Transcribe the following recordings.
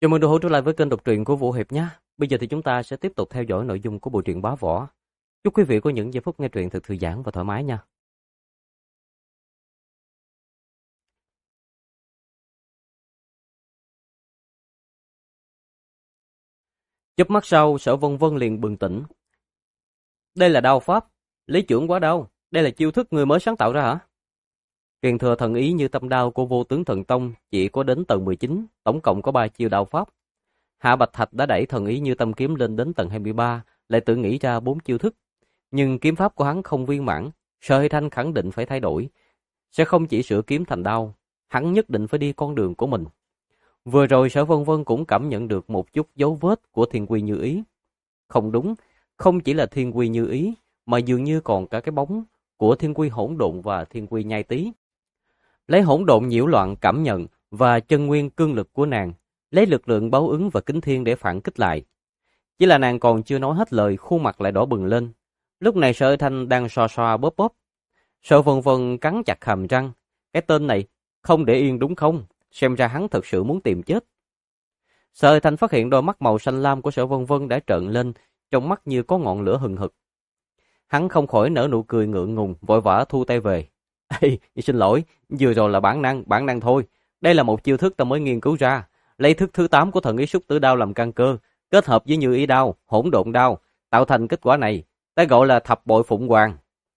Chào mừng đồng hữu trở lại với kênh đọc truyện của Vũ Hiệp nhé. Bây giờ thì chúng ta sẽ tiếp tục theo dõi nội dung của bộ truyện Bá Võ. Chúc quý vị có những giây phút nghe truyện thật thư giãn và thoải mái nha. Chớp mắt sau, Sở Vân Vân liền bừng tỉnh. Đây là đao pháp, lý trưởng quá đao. Đây là chiêu thức người mới sáng tạo ra hả? Truyền thừa thần ý như tâm đao của Vô Tướng Thần Tông chỉ có đến tầng 19, tổng cộng có 3 chiêu đao pháp. Hạ Bạch Thạch đã đẩy thần ý như tâm kiếm lên đến tầng 23, lại tự nghĩ ra 4 chiêu thức. Nhưng kiếm pháp của hắn không viên mãn, Sở Hy Thanh khẳng định phải thay đổi. Sẽ không chỉ sửa kiếm thành đao, hắn nhất định phải đi con đường của mình. Vừa rồi Sở Vân Vân cũng cảm nhận được một chút dấu vết của Thiên Quy Như Ý. Không đúng, không chỉ là Thiên Quy Như Ý, mà dường như còn cả cái bóng của Thiên Quy Hỗn Độn và Thiên Quy Nhai Tý. Lấy hỗn độn nhiễu loạn cảm nhận và chân nguyên cương lực của nàng, lấy lực lượng báo ứng và kính thiên để phản kích lại. Chỉ là nàng còn chưa nói hết lời, khuôn mặt lại đỏ bừng lên. Lúc này Sở Hy Thanh đang xoa xoa bóp bóp. Sở Vân Vân cắn chặt hàm răng. Cái tên này không để yên đúng không? Xem ra hắn thật sự muốn tìm chết. Sở Hy Thanh phát hiện đôi mắt màu xanh lam của Sở Vân Vân đã trợn lên, trong mắt như có ngọn lửa hừng hực. Hắn không khỏi nở nụ cười ngượng ngùng, vội vã thu tay về. Ê, xin lỗi, vừa rồi là bản năng thôi. Đây là một chiêu thức ta mới nghiên cứu ra. Lấy thức thứ 8 của thần ý xúc tử đao làm căn cơ, kết hợp với như ý đao, hỗn độn đao, tạo thành kết quả này. Ta gọi là thập bội phụng hoàng.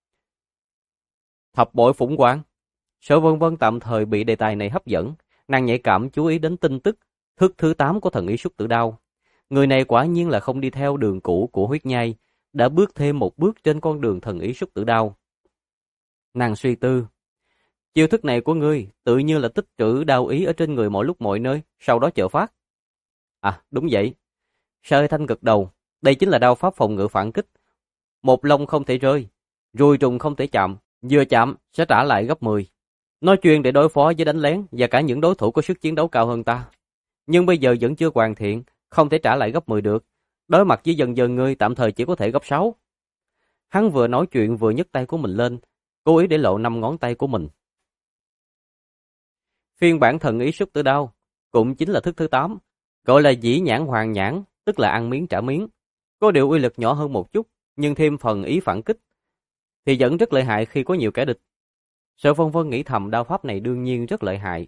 Thập bội phụng hoàng? Sở Vân Vân tạm thời bị đề tài này hấp dẫn. Nàng nhạy cảm chú ý đến tin tức thức thứ 8 của thần ý xúc tử đao. Người này quả nhiên là không đi theo đường cũ của huyết nhai, đã bước thêm một bước trên con đường thần ý xúc tử đao. Nàng suy tư. Chiêu thức này của ngươi tự như là tích trữ đao ý ở trên người mọi lúc mọi nơi, sau đó chợ phát. À, đúng vậy. Sở Hy Thanh gật đầu. Đây chính là đao pháp phòng ngự phản kích. Một lông không thể rơi, ruồi trùng không thể chạm, vừa chạm sẽ trả lại gấp 10. Nói chuyên để đối phó với đánh lén và cả những đối thủ có sức chiến đấu cao hơn ta. Nhưng bây giờ vẫn chưa hoàn thiện, không thể trả lại gấp 10 được. Đối mặt với dần dần ngươi tạm thời chỉ có thể gấp 6. Hắn vừa nói chuyện vừa nhấc tay của mình lên, cố ý để lộ 5 ngón tay của mình. Phiên bản thần ý xúc tử đao cũng chính là thức thứ 8, gọi là dĩ nhãn hoàng nhãn, tức là ăn miếng trả miếng. Có điều uy lực nhỏ hơn một chút, nhưng thêm phần ý phản kích thì vẫn rất lợi hại khi có nhiều kẻ địch. Sở Vân Vân nghĩ thầm đao pháp này đương nhiên rất lợi hại.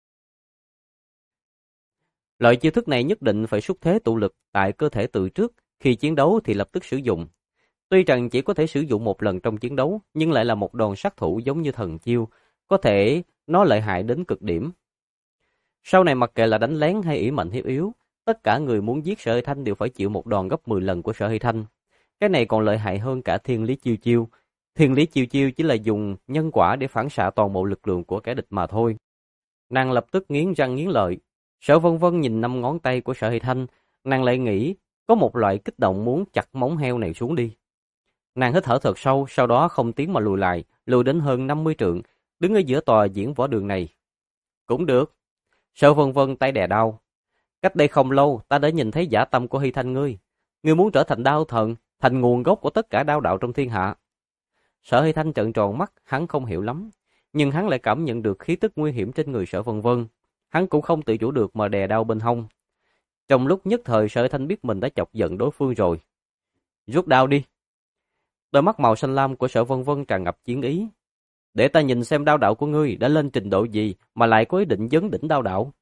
Loại chiêu thức này nhất định phải xúc thế tụ lực tại cơ thể từ trước, khi chiến đấu thì lập tức sử dụng. Tuy rằng chỉ có thể sử dụng một lần trong chiến đấu, nhưng lại là một đòn sát thủ giống như thần chiêu, có thể nó lợi hại đến cực điểm. Sau này mặc kệ là đánh lén hay ỷ mạnh hiếp yếu, tất cả người muốn giết Sở Hy Thanh đều phải chịu một đòn gấp 10 lần của Sở Hy Thanh. Cái này còn lợi hại hơn cả thiên lý chiêu chiêu. Thiên lý chiêu chiêu chỉ là dùng nhân quả để phản xạ toàn bộ lực lượng của kẻ địch mà thôi. Nàng lập tức nghiến răng nghiến lợi. Sở Vân Vân nhìn 5 ngón tay của Sở Hy Thanh, nàng lại nghĩ có một loại kích động muốn chặt móng heo này xuống đi. Nàng hít thở thật sâu, sau đó không tiến mà lùi lại, lùi đến hơn 50 trượng, đứng ở giữa tòa diễn võ đường này. Cũng được. Sở Vân Vân tay đè đau. Cách đây không lâu, ta đã nhìn thấy dã tâm của Hy Thanh ngươi. Ngươi muốn trở thành đao thần, thành nguồn gốc của tất cả đao đạo trong thiên hạ. Sở Hy Thanh trợn tròn mắt, hắn không hiểu lắm, nhưng hắn lại cảm nhận được khí tức nguy hiểm trên người Sở Vân Vân. Hắn cũng không tự chủ được mà đè đau bên hông. Trong lúc nhất thời Sở Hy Thanh biết mình đã chọc giận đối phương rồi. Rút đao đi. Đôi mắt màu xanh lam của Sở Vân Vân tràn ngập chiến ý. Để ta nhìn xem đao đạo của ngươi đã lên trình độ gì mà lại có ý định vấn đỉnh đao đạo.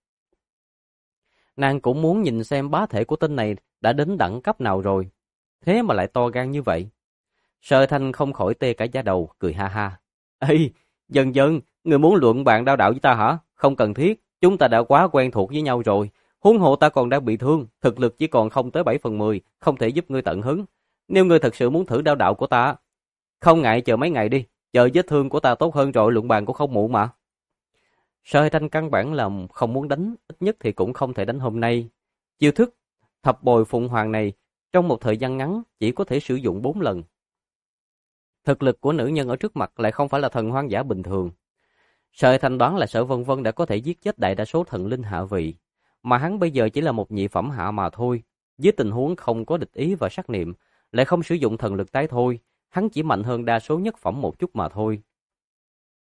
Nàng cũng muốn nhìn xem bá thể của tên này đã đến đẳng cấp nào rồi. Thế mà lại to gan như vậy. Sở Thanh không khỏi tê cả da đầu, cười ha ha. Ê, dần dần, người muốn luận bàn đao đạo với ta hả? Không cần thiết, chúng ta đã quá quen thuộc với nhau rồi. Huống hộ ta còn đang bị thương, thực lực chỉ còn không tới 7/10, không thể giúp ngươi tận hứng. Nếu ngươi thật sự muốn thử đao đạo của ta, không ngại chờ mấy ngày đi, chờ vết thương của ta tốt hơn rồi luận bàn cũng không muộn mà. Sở Thanh căn bản là không muốn đánh, ít nhất thì cũng không thể đánh hôm nay. Chiêu thức thập bồi phụng hoàng này trong một thời gian ngắn chỉ có thể sử dụng 4 lần. Thực lực của nữ nhân ở trước mặt lại không phải là thần hoang dã bình thường. Sở Thanh đoán là Sở Vân Vân đã có thể giết chết đại đa số thần linh hạ vị, mà hắn bây giờ chỉ là một nhị phẩm hạ mà thôi. Với tình huống không có địch ý và sát niệm, lại không sử dụng thần lực tái thôi, hắn chỉ mạnh hơn đa số nhất phẩm một chút mà thôi.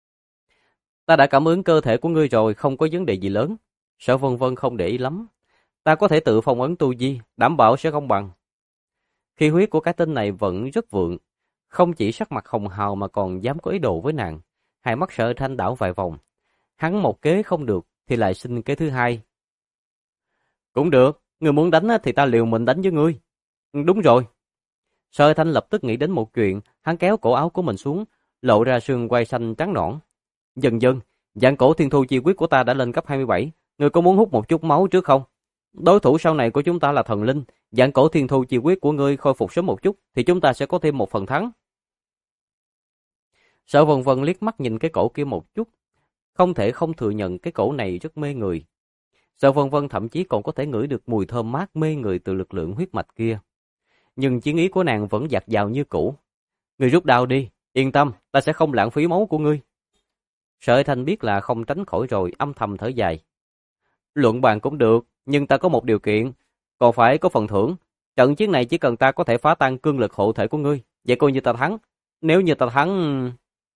Ta đã cảm ứng cơ thể của ngươi rồi, không có vấn đề gì lớn. Sở Vân Vân không để ý lắm. Ta có thể tự phong ấn tu vi, đảm bảo sẽ không bằng. Khí huyết của cái tên này vẫn rất vượng, không chỉ sắc mặt hồng hào mà còn dám có ý đồ với nàng. Hai mắt Sở Thanh đảo vài vòng. Hắn một kế không được thì lại xin kế thứ hai. Cũng được, ngươi muốn đánh thì ta liều mình đánh với ngươi. Đúng rồi. Sở Thanh lập tức nghĩ đến một chuyện, hắn kéo cổ áo của mình xuống, lộ ra xương quai xanh trắng nõn. Dần dần, dạng cổ thiên thu chi quyết của ta đã lên cấp 27, ngươi có muốn hút một chút máu trước không? Đối thủ sau này của chúng ta là thần linh, dạng cổ thiên thu chi quyết của ngươi khôi phục sớm một chút thì chúng ta sẽ có thêm một phần thắng. Sở Vân Vân liếc mắt nhìn cái cổ kia một chút, không thể không thừa nhận cái cổ này rất mê người. Sở Vân Vân thậm chí còn có thể ngửi được mùi thơm mát mê người từ lực lượng huyết mạch kia. Nhưng chiến ý của nàng vẫn dạt dào như cũ. Ngươi rút đao đi, yên tâm, ta sẽ không lãng phí máu của ngươi. Sở Thanh biết là không tránh khỏi rồi, âm thầm thở dài. Luận bàn cũng được, nhưng ta có một điều kiện, còn phải có phần thưởng. Trận chiến này chỉ cần ta có thể phá tan cương lực hộ thể của ngươi, vậy coi như ta thắng. Nếu như ta thắng...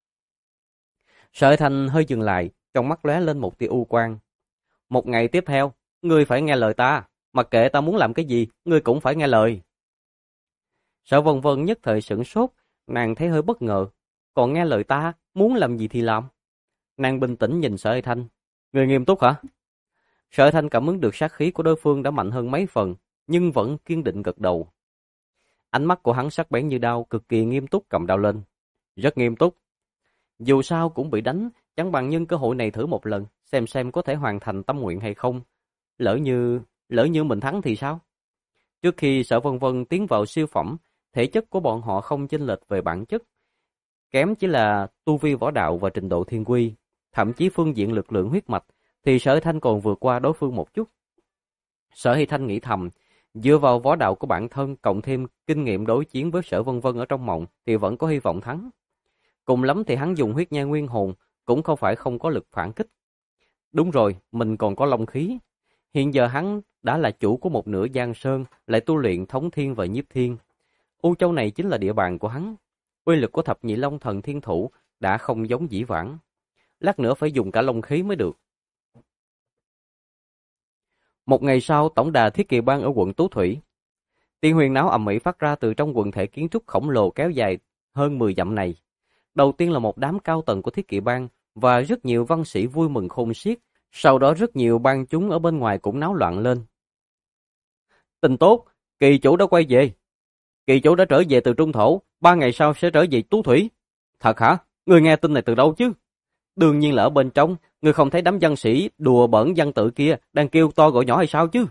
Sở Thanh hơi dừng lại, trong mắt lóe lên một tia u quang. Một ngày tiếp theo, ngươi phải nghe lời ta, mặc kệ ta muốn làm cái gì, ngươi cũng phải nghe lời. Sở Vân Vân nhất thời sửng sốt, nàng thấy hơi bất ngờ. Còn nghe lời ta, muốn làm gì thì làm. Nàng bình tĩnh nhìn Sở Thanh. Ngươi nghiêm túc hả? Sở Thanh cảm ứng được sát khí của đối phương đã mạnh hơn mấy phần, nhưng vẫn kiên định gật đầu. Ánh mắt của hắn sắc bén như đao, cực kỳ nghiêm túc cầm đao lên. Rất nghiêm túc. Dù sao cũng bị đánh, chẳng bằng nhân cơ hội này thử một lần, xem có thể hoàn thành tâm nguyện hay không. Lỡ như mình thắng thì sao? Trước khi Sở Vân Vân tiến vào siêu phẩm, thể chất của bọn họ không chênh lệch về bản chất. Kém chỉ là tu vi võ đạo và trình độ thiên quy, thậm chí phương diện lực lượng huyết mạch, thì Sở Thanh còn vượt qua đối phương một chút. Sở Hy Thanh nghĩ thầm, dựa vào võ đạo của bản thân cộng thêm kinh nghiệm đối chiến với Sở Vân Vân ở trong mộng thì vẫn có hy vọng thắng. Cùng lắm thì hắn dùng huyết nha nguyên hồn, cũng không phải không có lực phản kích. Đúng rồi, mình còn có long khí. Hiện giờ hắn đã là chủ của một nửa Giang Sơn, lại tu luyện thống thiên và nhiếp thiên. U Châu này chính là địa bàn của hắn. Uy lực của thập nhị long thần thiên thủ đã không giống dĩ vãng. Lát nữa phải dùng cả long khí mới được. Một ngày sau, tổng đà Thiết Kỵ Bang ở quận Tú Thủy. Tiếng huyên náo ầm ĩ phát ra từ trong quần thể kiến trúc khổng lồ kéo dài hơn 10 dặm này. Đầu tiên là một đám cao tầng của Thiết Kỵ Bang và rất nhiều văn sĩ vui mừng khôn xiết. Sau đó rất nhiều bang chúng ở bên ngoài cũng náo loạn lên. Tin tốt, kỳ chủ đã quay về. Kỳ chủ đã trở về từ Trung Thổ, 3 ngày sau sẽ trở về Tú Thủy. Thật hả? Ngươi nghe tin này từ đâu chứ? Đương nhiên là ở bên trong, ngươi không thấy đám văn sĩ đùa bỡn văn tự kia đang kêu to gọi nhỏ hay sao chứ?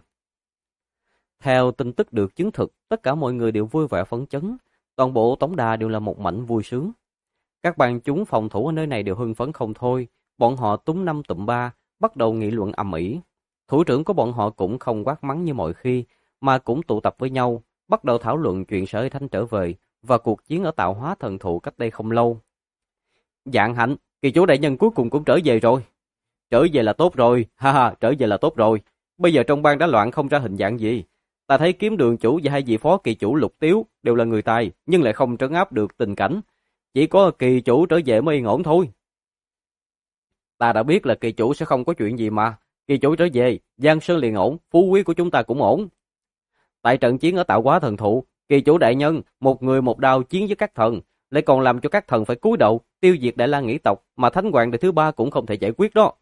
Theo tin tức được chứng thực, tất cả mọi người đều vui vẻ phấn chấn, toàn bộ tổng đà đều là một mảnh vui sướng. Các bang chúng phòng thủ ở nơi này đều hưng phấn không thôi, bọn họ túm năm tụm ba, bắt đầu nghị luận ầm ĩ. Thủ trưởng của bọn họ cũng không quát mắng như mọi khi, mà cũng tụ tập với nhau, bắt đầu thảo luận chuyện Sở Thanh trở về và cuộc chiến ở Tạo Hóa Thần Thụ cách đây không lâu. Vạn hạnh, kỳ chủ đại nhân cuối cùng cũng trở về rồi. Trở về là tốt rồi, ha ha, trở về là tốt rồi. Bây giờ trong bang đã loạn không ra hình dạng gì. Ta thấy Kiếm Đường chủ và hai vị phó kỳ chủ Lục Tiếu đều là người tài, nhưng lại không trấn áp được tình cảnh. Chỉ có kỳ chủ trở về mới yên ổn thôi. Ta đã biết là kỳ chủ sẽ không có chuyện gì mà. Kỳ chủ trở về, Giang Sơn liền ổn, phú quý của chúng ta cũng ổn. Tại trận chiến ở Tạo Hóa Thần Thụ, kỳ chủ đại nhân, một người một đao chiến với các thần, lại còn làm cho các thần phải cúi đầu, tiêu diệt Đại La Nghĩ tộc, mà Thánh Hoàng đời thứ ba cũng không thể giải quyết đó.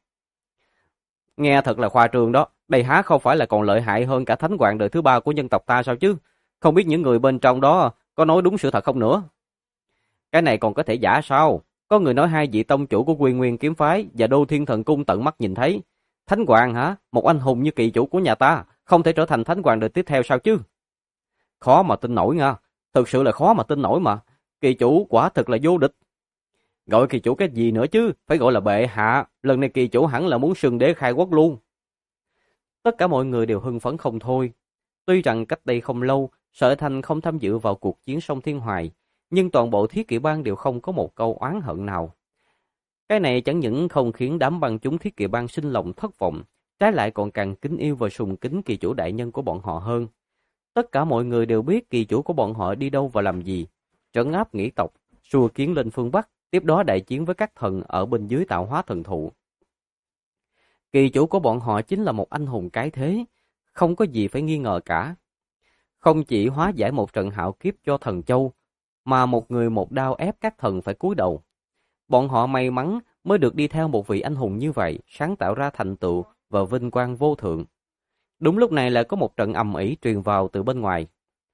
Nghe thật là khoa trương đó, đây há không phải là còn lợi hại hơn cả Thánh Hoàng đời thứ ba của nhân tộc ta sao chứ? Không biết những người bên trong đó có nói đúng sự thật không nữa? Cái này còn có thể giả sao? Có người nói hai vị tông chủ của Quy Nguyên kiếm phái và Đô Thiên Thần Cung tận mắt nhìn thấy. Thánh Hoàng hả? Một anh hùng như kỳ chủ của nhà ta, không thể trở thành Thánh Hoàng đời tiếp theo sao chứ? Khó mà tin nổi nha, thực sự là khó mà tin nổi mà. Kỳ chủ quả thực là vô địch. Gọi kỳ chủ cái gì nữa chứ, phải gọi là bệ hạ, lần này kỳ chủ hẳn là muốn xưng đế khai quốc luôn. Tất cả mọi người đều hưng phấn không thôi. Tuy rằng cách đây không lâu, Sở Thanh không tham dự vào cuộc chiến sông Thiên Hoài, nhưng toàn bộ Thiết Kỵ Bang đều không có một câu oán hận nào. Cái này chẳng những không khiến đám bang chúng Thiết Kỵ Bang sinh lòng thất vọng, trái lại còn càng kính yêu và sùng kính kỳ chủ đại nhân của bọn họ hơn. Tất cả mọi người đều biết kỳ chủ của bọn họ đi đâu và làm gì, trấn áp Nghĩ tộc, xua kiến lên phương Bắc, tiếp đó đại chiến với các thần ở bên dưới Tạo Hóa Thần Thụ. Kỳ chủ của bọn họ chính là một anh hùng cái thế, không có gì phải nghi ngờ cả. Không chỉ hóa giải một trận hạo kiếp cho thần châu, mà một người một đao ép các thần phải cúi đầu. Bọn họ may mắn mới được đi theo một vị anh hùng như vậy, sáng tạo ra thành tựu và vinh quang vô thượng. Đúng lúc này lại có một trận ầm ĩ truyền vào từ bên ngoài.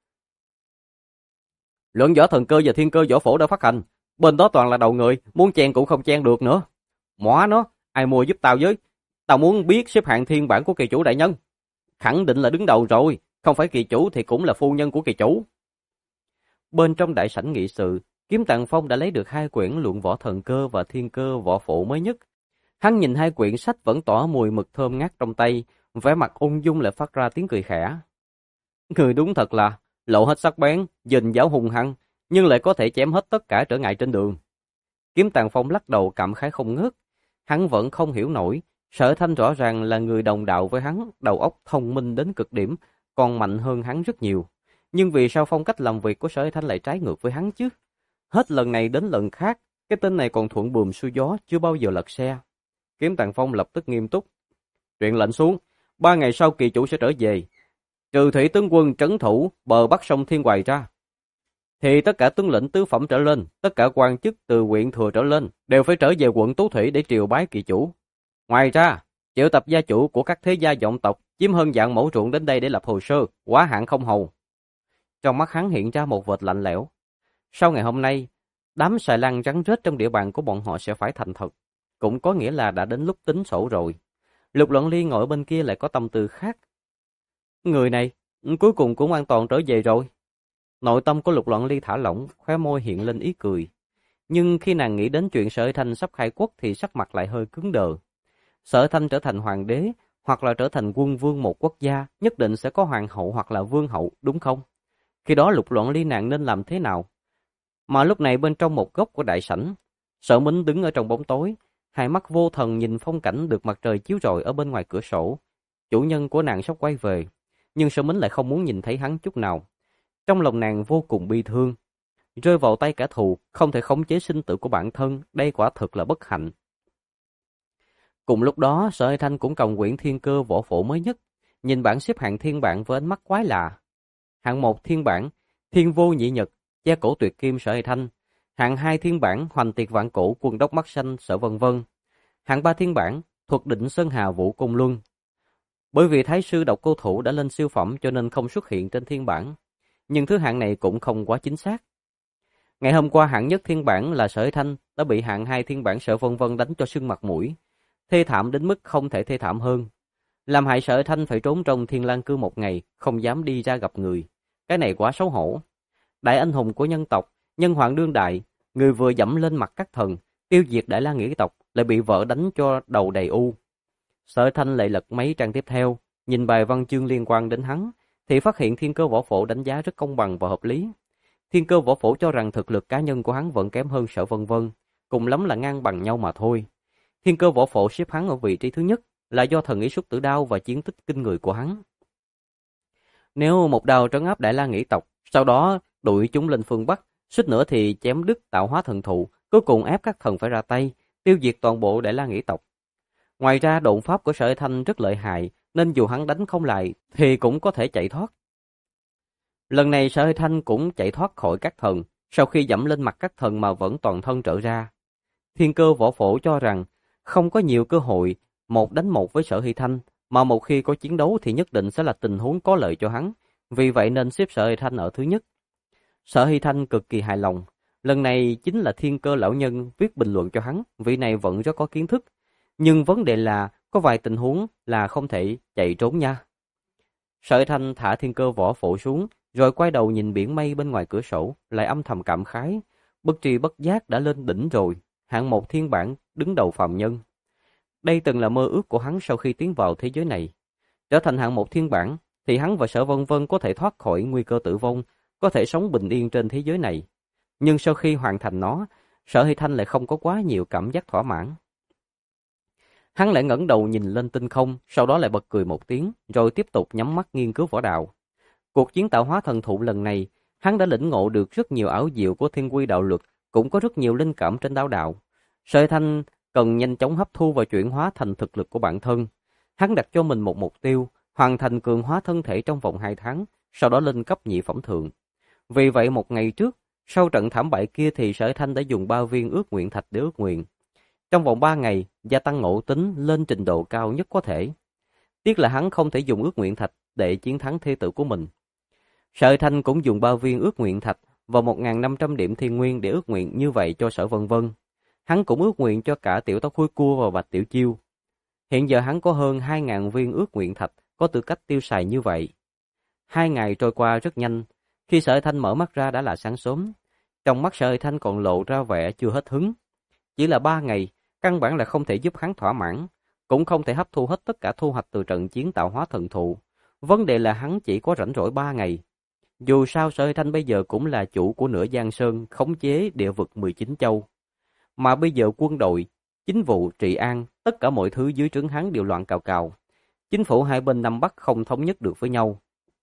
Luận võ thần cơ và thiên cơ võ phổ đã phát hành, bên đó toàn là đầu người, muốn chen cũng không chen được nữa. Móa nó, ai mua giúp tao với? Tao muốn biết xếp hạng thiên bản của kỳ chủ đại nhân. Khẳng định là đứng đầu rồi, không phải kỳ chủ thì cũng là phu nhân của kỳ chủ. Bên trong đại sảnh nghị sự, Kiếm Tạng Phong đã lấy được 2 quyển luận võ thần cơ và thiên cơ võ phổ mới nhất. Hắn nhìn 2 quyển sách vẫn tỏa mùi mực thơm ngát trong tay, vẻ mặt ung dung lại phát ra tiếng cười khẽ. Người đúng thật là lộ hết sắc bén, dình giáo hung hăng, nhưng lại có thể chém hết tất cả trở ngại trên đường. Kiếm Tạng Phong lắc đầu cảm khái không ngớt. Hắn vẫn không hiểu nổi, Sở Thanh rõ ràng là người đồng đạo với hắn, đầu óc thông minh đến cực điểm, còn mạnh hơn hắn rất nhiều. Nhưng vì sao phong cách làm việc của Sở Thanh lại trái ngược với hắn chứ? Hết lần này đến lần khác, cái tên này còn thuận buồm xuôi gió, chưa bao giờ lật xe. Kiếm Tạng Phong lập tức nghiêm túc. Truyền lệnh xuống, 3 ngày sau kỳ chủ sẽ trở về. Trừ thủy tướng quân trấn thủ bờ bắc sông Thiên Hoài ra, thì tất cả tướng lĩnh tứ phẩm trở lên, tất cả quan chức từ huyện thừa trở lên đều phải trở về quận Tú Thủy để triều bái kỳ chủ. Ngoài ra, triệu tập gia chủ của các thế gia vọng tộc chiếm hơn vạn mẫu ruộng đến đây để lập hồ sơ, quá hạn không hầu. Trong mắt hắn hiện ra một vệt lạnh lẽo. Sau ngày hôm nay, đám xài lang rắn rết trong địa bàn của bọn họ sẽ phải thành thật, cũng có nghĩa là đã đến lúc tính sổ rồi. Lục Luận Ly ngồi bên kia lại có tâm tư khác. Người này, cuối cùng cũng an toàn trở về rồi. Nội tâm của Lục Luận Ly thả lỏng, khóe môi hiện lên ý cười. Nhưng khi nàng nghĩ đến chuyện Sở Thanh sắp khai quốc thì sắc mặt lại hơi cứng đờ. Sở Thanh trở thành hoàng đế, hoặc là trở thành quân vương một quốc gia, nhất định sẽ có hoàng hậu hoặc là vương hậu, đúng không? Khi đó Lục Luận Ly nàng nên làm thế nào? Mà lúc này bên trong một góc của đại sảnh, Sở Mính đứng ở trong bóng tối, hai mắt vô thần nhìn phong cảnh được mặt trời chiếu rọi ở bên ngoài cửa sổ. Chủ nhân của nàng sắp quay về, nhưng Sở Mính lại không muốn nhìn thấy hắn chút nào. Trong lòng nàng vô cùng bi thương, rơi vào tay kẻ thù, không thể khống chế sinh tử của bản thân, đây quả thực là bất hạnh. Cùng lúc đó, Sở Thanh cũng cầm quyển thiên cơ võ phổ mới nhất, nhìn bảng xếp hạng thiên bản với ánh mắt quái lạ. Hạng 1 thiên bản, thiên vô nhị nhật, gia cổ tuyệt kim Sở Thanh. Hạng 2 thiên bản, hoành tiệt vạn cổ, quân đốc mắt xanh Sở Vân Vân. Hạng 3 thiên bản, thuật định sơn hà vũ cung luân. Bởi vì thái sư độc cô thủ đã lên siêu phẩm cho nên không xuất hiện trên thiên bản, nhưng thứ hạng này cũng không quá chính xác. Ngày hôm qua hạng nhất thiên bản là Sở Thanh đã bị hạng 2 thiên bản Sở Vân Vân đánh cho sưng mặt mũi, thê thảm đến mức không thể thê thảm hơn. Làm hại Sở Thanh phải trốn trong Thiên Lang Cư một ngày, không dám đi ra gặp người. Cái này quá xấu hổ. Đại anh hùng của nhân tộc, nhân hoàng đương đại, người vừa dẫm lên mặt các thần, tiêu diệt Đại La Nghĩa tộc, lại bị vợ đánh cho đầu đầy u. Sở Thanh lại lật mấy trang tiếp theo, nhìn bài văn chương liên quan đến hắn, thì phát hiện thiên cơ võ phổ đánh giá rất công bằng và hợp lý. Thiên cơ võ phổ cho rằng thực lực cá nhân của hắn vẫn kém hơn Sở Vân Vân, cùng lắm là ngang bằng nhau mà thôi. Thiên cơ võ phổ xếp hắn ở vị trí thứ nhất là do thần ý xuất tử đao và chiến tích kinh người của hắn. Nếu một đao trấn áp Đại La Nghĩa tộc, sau đó đuổi chúng lên phương Bắc, suýt nữa thì chém đứt tạo hóa thần thụ, cuối cùng ép các thần phải ra tay, tiêu diệt toàn bộ Đại La Nghĩa tộc. Ngoài ra độn pháp của Sở Thanh rất lợi hại, nên dù hắn đánh không lại thì cũng có thể chạy thoát. Lần này Sở Thanh cũng chạy thoát khỏi các thần, sau khi dẫm lên mặt các thần mà vẫn toàn thân trở ra. Thiên cơ võ phổ cho rằng không có nhiều cơ hội 1-1 với Sở Hy Thanh, mà một khi có chiến đấu thì nhất định sẽ là tình huống có lợi cho hắn, vì vậy nên xếp Sở Hy Thanh ở thứ nhất. Sở Hy Thanh cực kỳ hài lòng, lần này chính là thiên cơ lão nhân viết bình luận cho hắn, vị này vẫn rất có kiến thức, nhưng vấn đề là có vài tình huống là không thể chạy trốn nha. Sở Hy Thanh thả thiên cơ võ phổ xuống, rồi quay đầu nhìn biển mây bên ngoài cửa sổ, lại âm thầm cảm khái, bất tri bất giác đã lên đỉnh rồi, hạng 1 thiên bản đứng đầu phàm nhân. Đây từng là mơ ước của hắn sau khi tiến vào thế giới này. Trở thành hạng 1 thiên bản, thì hắn và Sở Vân Vân có thể thoát khỏi nguy cơ tử vong, có thể sống bình yên trên thế giới này. Nhưng sau khi hoàn thành nó, Sở Hy Thanh lại không có quá nhiều cảm giác thỏa mãn. Hắn lại ngẩng đầu nhìn lên tinh không, sau đó lại bật cười một tiếng, rồi tiếp tục nhắm mắt nghiên cứu võ đạo. Cuộc chiến tạo hóa thần thụ lần này, hắn đã lĩnh ngộ được rất nhiều ảo diệu của thiên quy đạo luật, cũng có rất nhiều linh cảm trên đạo đạo. Sở Thanh cần nhanh chóng hấp thu và chuyển hóa thành thực lực của bản thân. Hắn đặt cho mình một mục tiêu, hoàn thành cường hóa thân thể trong vòng 2 tháng, sau đó lên cấp nhị phẩm thượng. Vì vậy một ngày trước, sau trận thảm bại kia thì Sở Thanh đã dùng 3 viên ước nguyện thạch để ước nguyện. Trong vòng 3 ngày, gia tăng ngộ tính lên trình độ cao nhất có thể. Tiếc là hắn không thể dùng ước nguyện thạch để chiến thắng thê tử của mình. Sở Thanh cũng dùng 3 viên ước nguyện thạch và 1.500 điểm thiên nguyên để ước nguyện như vậy cho Sở Vân Vân. Hắn cũng ước nguyện cho cả Tiểu Tóc Hôi Cua và Bạch Tiểu Chiêu. Hiện giờ hắn có hơn 2.000 viên ước nguyện thạch, có tư cách tiêu xài như vậy. 2 ngày trôi qua rất nhanh, khi Sở Thanh mở mắt ra đã là sáng sớm. Trong mắt Sở Thanh còn lộ ra vẻ chưa hết hứng. Chỉ là 3 ngày, căn bản là không thể giúp hắn thỏa mãn, cũng không thể hấp thu hết tất cả thu hoạch từ trận chiến tạo hóa thần thụ. Vấn đề là hắn chỉ có rảnh rỗi 3 ngày. Dù sao Sở Thanh bây giờ cũng là chủ của nửa Giang Sơn, khống chế địa vực 19 châu. Mà bây giờ quân đội, chính vụ, trị an, tất cả mọi thứ dưới trướng hắn đều loạn cào cào. Chính phủ hai bên Nam Bắc không thống nhất được với nhau.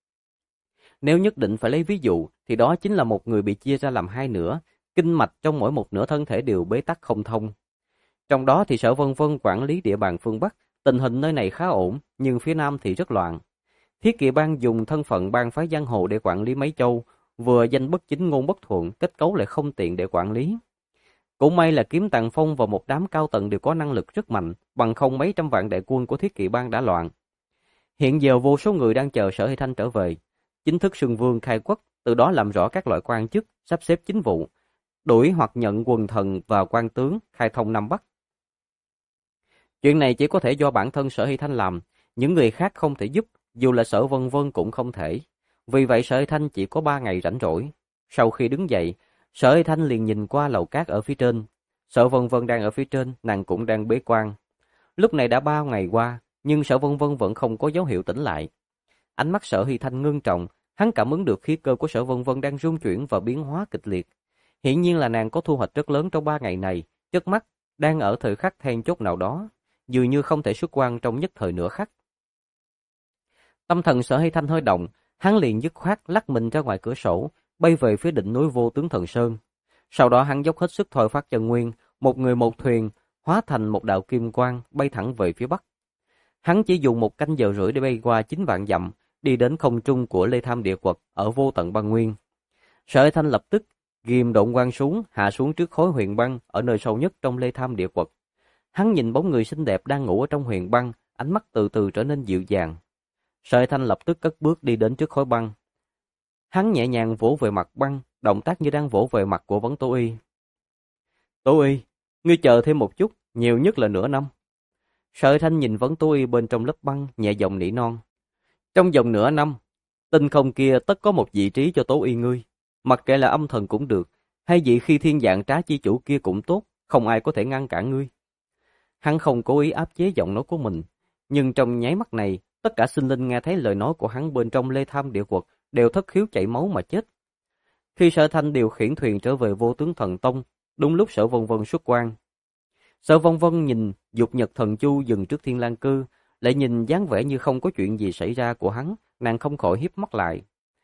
Nếu nhất định phải lấy ví dụ, thì đó chính là một người bị chia ra làm 2 nửa, kinh mạch trong mỗi một nửa thân thể đều bế tắc không thông. Trong đó thì Sở Vân Vân quản lý địa bàn phương Bắc, tình hình nơi này khá ổn, nhưng phía Nam thì rất loạn. Thiết Kỵ Bang dùng thân phận bang phái giang hồ để quản lý mấy châu, vừa danh bất chính ngôn bất thuận, kết cấu lại không tiện để quản lý. Cũng may là Kiếm Tàng Phong và một đám cao tầng đều có năng lực rất mạnh, bằng không mấy trăm vạn đại quân của Thiết Kỵ Bang đã loạn. Hiện giờ vô số người đang chờ Sở Hy Thanh trở về, chính thức xưng vương khai quốc, từ đó làm rõ các loại quan chức, sắp xếp chính vụ, đuổi hoặc nhận quần thần và quan tướng, khai thông Nam Bắc. Chuyện này chỉ có thể do bản thân Sở Hy Thanh làm, những người khác không thể giúp, dù là Sở Vân Vân cũng không thể. Vì vậy Sở Hy Thanh chỉ có 3 ngày rảnh rỗi. Sau khi đứng dậy, Sở Hy Thanh liền nhìn qua lầu cát ở phía trên. Sở Vân Vân đang ở phía trên, nàng cũng đang bế quan. Lúc này đã 3 ngày qua, nhưng Sở Vân Vân vẫn không có dấu hiệu tỉnh lại. Ánh mắt Sở Hy Thanh ngưng trọng, hắn cảm ứng được khí cơ của Sở Vân Vân đang rung chuyển và biến hóa kịch liệt. Hiển nhiên là nàng có thu hoạch rất lớn trong 3 ngày này, trước mắt đang ở thời khắc then chốt nào đó, dường như không thể xuất quan trong nhất thời nửa khắc. Tâm thần Sở Hy Thanh hơi động, hắn liền dứt khoát lắc mình ra ngoài cửa sổ, bay về phía đỉnh núi Vô Tướng Thần Sơn. Sau đó hắn dốc hết sức thôi phát chân nguyên, một người một thuyền, hóa thành một đạo kim quang bay thẳng về phía bắc. Hắn chỉ dùng 1 canh giờ rưỡi để bay qua 9 vạn dặm, đi đến không trung của Lê Tham Địa Quật ở Vô Tận Băng Nguyên. Sở Hy Thanh lập tức ghim độn quang xuống, hạ xuống trước khối huyền băng ở nơi sâu nhất trong Lê Tham Địa Quật. Hắn nhìn bóng người xinh đẹp đang ngủ ở trong huyền băng, ánh mắt từ từ trở nên dịu dàng. Sở Hy Thanh lập tức cất bước đi đến trước khối băng. Hắn nhẹ nhàng vỗ về mặt băng, động tác như đang vỗ về mặt của Vấn Tố Y. Tố Y, ngươi chờ thêm một chút, nhiều nhất là nửa năm. Sở Hy Thanh nhìn Vấn Tố Y bên trong lớp băng, nhẹ giọng nỉ non. Trong vòng nửa năm, tinh không kia tất có một vị trí cho Tố Y ngươi. Mặc kệ là âm thần cũng được, hay vị khi thiên dạng trá chi chủ kia cũng tốt, không ai có thể ngăn cản ngươi. Hắn không cố ý áp chế giọng nói của mình, nhưng trong nháy mắt này, tất cả sinh linh nghe thấy lời nói của hắn bên trong Lê Tham Địa Quật đều thất khiếu chảy máu mà chết. Khi Sở Thanh điều khiển thuyền trở về Vô Tướng Thần Tông, đúng lúc Sở Vân Vân xuất quan. Sở Vân Vân nhìn Dục Nhật Thần Chu dừng trước Thiên Lang Cư, lại nhìn dáng vẻ như không có chuyện gì xảy ra của hắn, nàng không khỏi híp mắt lại.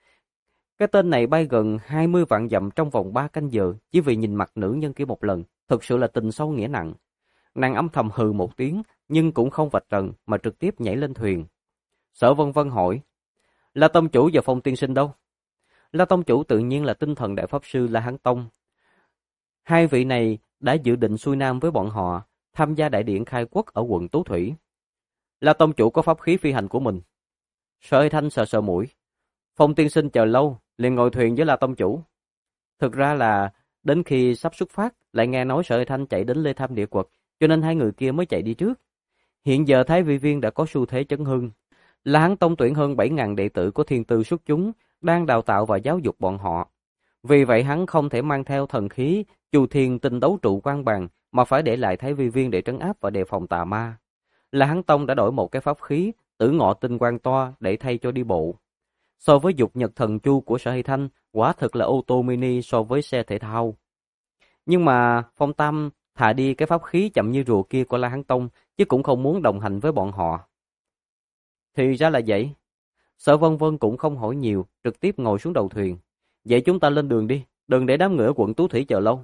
Cái tên này bay gần 20 vạn dặm trong vòng 3 canh giờ, chỉ vì nhìn mặt nữ nhân kia một lần, thực sự là tình sâu nghĩa nặng. Nàng âm thầm hừ một tiếng, nhưng cũng không vạch trần mà trực tiếp nhảy lên thuyền. Sở Vân Vân hỏi, La Tông Chủ và Phong Tiên Sinh đâu? La Tông Chủ tự nhiên là tinh thần đại pháp sư La Hán Tông. Hai vị này đã dự định xuôi nam với bọn họ, tham gia đại điện khai quốc ở quận Tú Thủy. La Tông Chủ có pháp khí phi hành của mình. Sở Hy Thanh sờ sờ mũi. Phong Tiên Sinh chờ lâu, liền ngồi thuyền với La Tông Chủ. Thực ra là đến khi sắp xuất phát, lại nghe nói Sở Hy Thanh chạy đến Lê Tham Địa Quật, cho nên hai người kia mới chạy đi trước. Hiện giờ Thái Vi Viên đã có xu thế chấn hưng. La Hán Tông tuyển hơn 7.000 đệ tử của thiên tư xuất chúng, đang đào tạo và giáo dục bọn họ. Vì vậy hắn không thể mang theo thần khí Chu Thiên Tinh Đấu Trụ Quan Bàn, mà phải để lại Thái Vi Viên để trấn áp và đề phòng tà ma. La Hán Tông đã đổi một cái pháp khí Tử Ngọ Tinh Quan Toa để thay cho đi bộ. So với Dục Nhật Thần Chu của Sở Hy Thanh, quả thực là ô tô mini so với xe thể thao. Nhưng mà Phong Tam thà đi cái pháp khí chậm như rùa kia của La Hán Tông, chứ cũng không muốn đồng hành với bọn họ. Thì ra là vậy. Sở Vân Vân cũng không hỏi nhiều, trực tiếp ngồi xuống đầu thuyền. Vậy chúng ta lên đường đi, đừng để đám người ở quận Tú Thủy chờ lâu.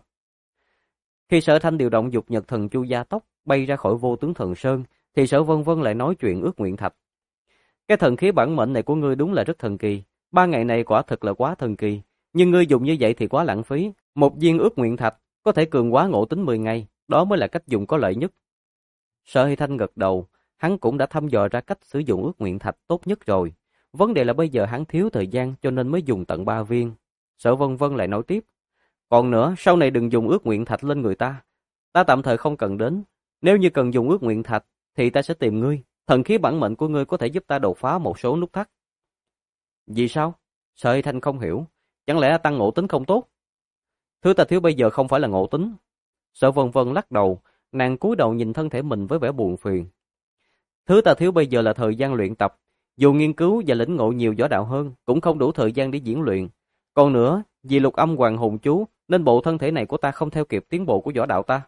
Khi Sở Thanh điều động Dục Nhật Thần Chu gia tốc bay ra khỏi Vô Tướng Thần Sơn, thì Sở Vân Vân lại nói chuyện ước nguyện thạch. Cái thần khí bản mệnh này của ngươi đúng là rất thần kỳ. 3 ngày này quả thực là quá thần kỳ. Nhưng ngươi dùng như vậy thì quá lãng phí. Một viên ước nguyện thạch có thể cường hóa ngộ tính 10 ngày. Đó mới là cách dùng có lợi nhất. Sở Hy Thanh gật đầu. Hắn cũng đã thăm dò ra cách sử dụng ước nguyện thạch tốt nhất rồi. Vấn đề là bây giờ hắn thiếu thời gian cho nên mới dùng tận 3 viên. Sở Vân Vân lại nói tiếp. Còn nữa, sau này đừng dùng ước nguyện thạch lên người ta. Ta tạm thời không cần đến. Nếu như cần dùng ước nguyện thạch, thì ta sẽ tìm ngươi. Thần khí bản mệnh của ngươi có thể giúp ta đột phá một số nút thắt. Vì sao? Sở Hy Thanh không hiểu. Chẳng lẽ tăng ngộ tính không tốt? Thứ ta thiếu bây giờ không phải là ngộ tính. Sở Vân Vân lắc đầu, nàng cúi đầu nhìn thân thể mình với vẻ buồn phiền. Thứ ta thiếu bây giờ là thời gian luyện tập. Dù nghiên cứu và lĩnh ngộ nhiều võ đạo hơn, cũng không đủ thời gian để diễn luyện. Còn nữa, vì Lục Âm Hoàng Hồn Chú, nên bộ thân thể này của ta không theo kịp tiến bộ của võ đạo ta.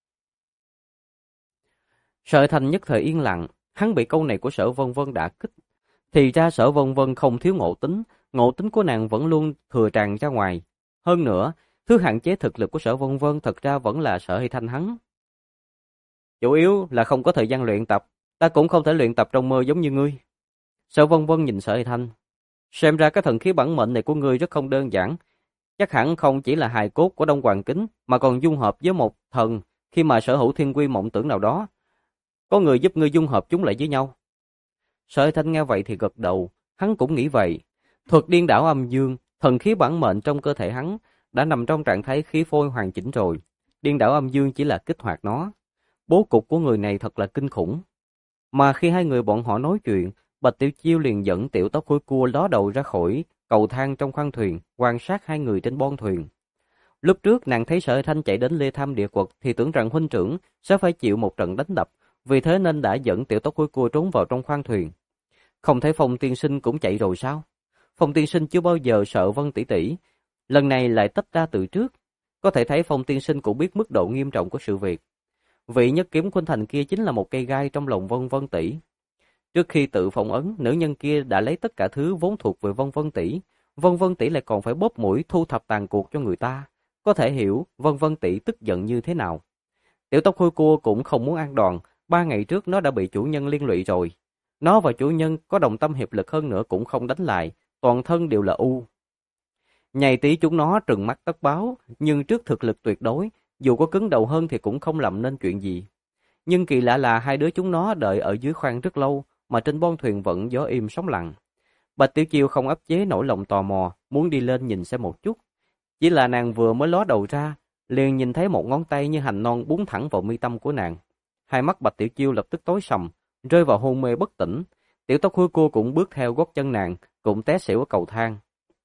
Sở Thành nhất thời yên lặng, hắn bị câu này của Sở Vân Vân đả kích. Thì ra Sở Vân Vân không thiếu ngộ tính của nàng vẫn luôn thừa tràn ra ngoài. Hơn nữa, thứ hạn chế thực lực của Sở Vân Vân thật ra vẫn là Sở Hy Thanh hắn. Chủ yếu là không có thời gian luyện tập, ta cũng không thể luyện tập trong mơ giống như ngươi. Sở Vân Vân nhìn Sở Hy Thanh. Xem ra cái thần khí bản mệnh này của ngươi rất không đơn giản. Chắc hẳn không chỉ là hài cốt của Đông Hoàng Kính, mà còn dung hợp với một thần khi mà sở hữu thiên quy mộng tưởng nào đó. Có người giúp ngươi dung hợp chúng lại với nhau. Sở Hy Thanh nghe vậy thì gật đầu, hắn cũng nghĩ vậy. Thuật điên đảo âm dương, thần khí bản mệnh trong cơ thể hắn đã nằm trong trạng thái khí phôi hoàn chỉnh rồi. Điên đảo âm dương chỉ là kích hoạt nó. Bố cục của người này thật là kinh khủng. Mà khi hai người bọn họ nói chuyện, Bạch Tiểu Chiêu liền dẫn Tiểu Tóc Khôi Cua ló đầu ra khỏi cầu thang trong khoang thuyền, quan sát hai người trên bon thuyền. Lúc trước nàng thấy Sở Hy Thanh chạy đến Lê Tham địa quật thì tưởng rằng huynh trưởng sẽ phải chịu một trận đánh đập, vì thế nên đã dẫn Tiểu Tóc Khôi Cua trốn vào trong khoang thuyền. Không thấy Phong tiên sinh cũng chạy rồi sao? Phong tiên sinh chưa bao giờ sợ Vân tỷ tỷ, lần này lại tách ra từ trước. Có thể thấy Phong tiên sinh cũng biết mức độ nghiêm trọng của sự việc. Vị nhất kiếm khuynh thành kia chính là một cây gai trong lòng Vân Vân tỷ. Trước khi tự phong ấn, nữ nhân kia đã lấy tất cả thứ vốn thuộc về Vân Vân tỷ. Vân Vân tỷ lại còn phải bóp mũi thu thập tàn cuộc cho người ta. Có thể hiểu Vân Vân tỷ tức giận như thế nào. Tiểu Tóc Khôi Cua cũng không muốn ăn đòn. 3 ngày trước nó đã bị chủ nhân liên lụy rồi. Nó và chủ nhân có đồng tâm hiệp lực hơn nữa cũng không đánh lại. Toàn thân đều là u. Nhầy tí chúng nó trừng mắt tất báo. Nhưng trước thực lực tuyệt đối, dù có cứng đầu hơn thì cũng không làm nên chuyện gì. Nhưng kỳ lạ là hai đứa chúng nó đợi ở dưới khoang rất lâu, mà trên bon thuyền vẫn gió im sóng lặng. Bạch Tiểu Chiêu không áp chế nổi lòng tò mò, muốn đi lên nhìn xem một chút. Chỉ là nàng vừa mới ló đầu ra, liền nhìn thấy một ngón tay như hành non búng thẳng vào mi tâm của nàng. Hai mắt Bạch Tiểu Chiêu lập tức tối sầm, rơi vào hôn mê bất tỉnh. Tiểu Tóc Khôi Cua cũng bước theo gót chân nàng, cũng té xỉu ở cầu thang.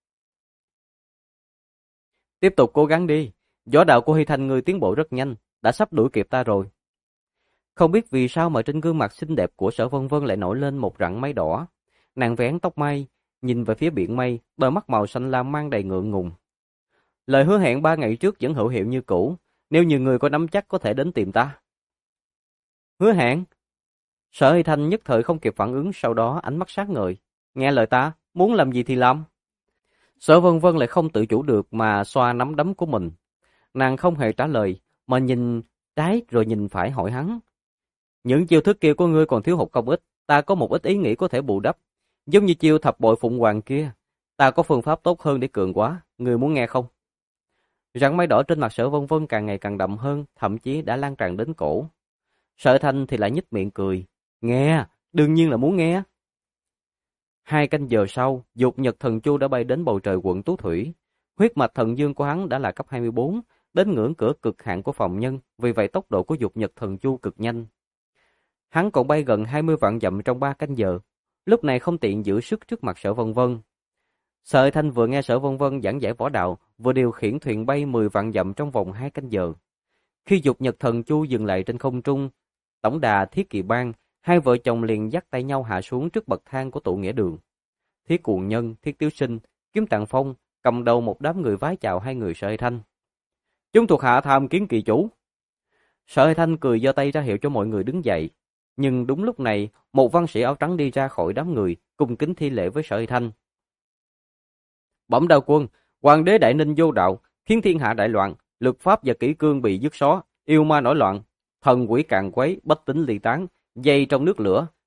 Tiếp tục cố gắng đi, võ đạo của Hy Thanh ngươi tiến bộ rất nhanh, đã sắp đuổi kịp ta rồi. Không biết vì sao mà trên gương mặt xinh đẹp của Sở Vân Vân lại nổi lên một rặng mây đỏ. Nàng vén tóc mây, nhìn về phía biển mây, đôi mắt màu xanh lam mang đầy ngượng ngùng. Lời hứa hẹn 3 ngày trước vẫn hữu hiệu như cũ, nếu như người có nắm chắc có thể đến tìm ta. Hứa hẹn? Sở Hy Thanh nhất thời không kịp phản ứng, sau đó ánh mắt sáng ngời. Nghe lời ta, muốn làm gì thì làm. Sở Vân Vân lại không tự chủ được mà xoa nắm đấm của mình. Nàng không hề trả lời, mà nhìn trái rồi nhìn phải hỏi hắn. Những chiêu thức kia của ngươi còn thiếu hụt không ít, ta có một ít ý nghĩ có thể bù đắp. Giống như chiêu thập bội phụng hoàng kia, ta có phương pháp tốt hơn để cường quá, ngươi muốn nghe không? Rặng mây đỏ trên mặt Sở Vân Vân càng ngày càng đậm hơn, thậm chí đã lan tràn đến cổ. Sở Thanh thì lại nhếch miệng cười. Nghe, đương nhiên là muốn nghe. 2 canh giờ sau, Dục Nhật Thần Chu đã bay đến bầu trời quận Tú Thủy. Huyết mạch thần dương của hắn đã là cấp 24, đến ngưỡng cửa cực hạn của phàm nhân, vì vậy tốc độ của Dục Nhật Thần Chu cực nhanh. Hắn còn bay gần 20 vạn dặm trong 3 canh giờ, lúc này không tiện giữ sức trước mặt Sở Vân Vân. Sở Thanh vừa nghe Sở Vân Vân giảng giải võ đạo, vừa điều khiển thuyền bay 10 vạn dặm trong vòng 2 canh giờ. Khi Dục Nhật Thần Chu dừng lại trên không trung, tổng đà Thiết Kỵ Bang, hai vợ chồng liền dắt tay nhau hạ xuống trước bậc thang của tụ nghĩa đường. Thiết Cuồng Nhân, Thiết Tiếu Sinh, Kiếm Tạng Phong cầm đầu một đám người vái chào hai người Sở Thanh. Chúng thuộc hạ tham kiến kỳ chủ. Sở Thanh cười giơ tay ra hiệu cho mọi người đứng dậy. Nhưng đúng lúc này, một văn sĩ áo trắng đi ra khỏi đám người, cung kính thi lễ với Sở Thanh. Bẩm Đạo Quân, Hoàng đế Đại Ninh vô đạo, khiến thiên hạ đại loạn, luật pháp và kỷ cương bị dứt xóa, yêu ma nổi loạn, thần quỷ càn quấy, bách tính ly tán, dây trong nước lửa,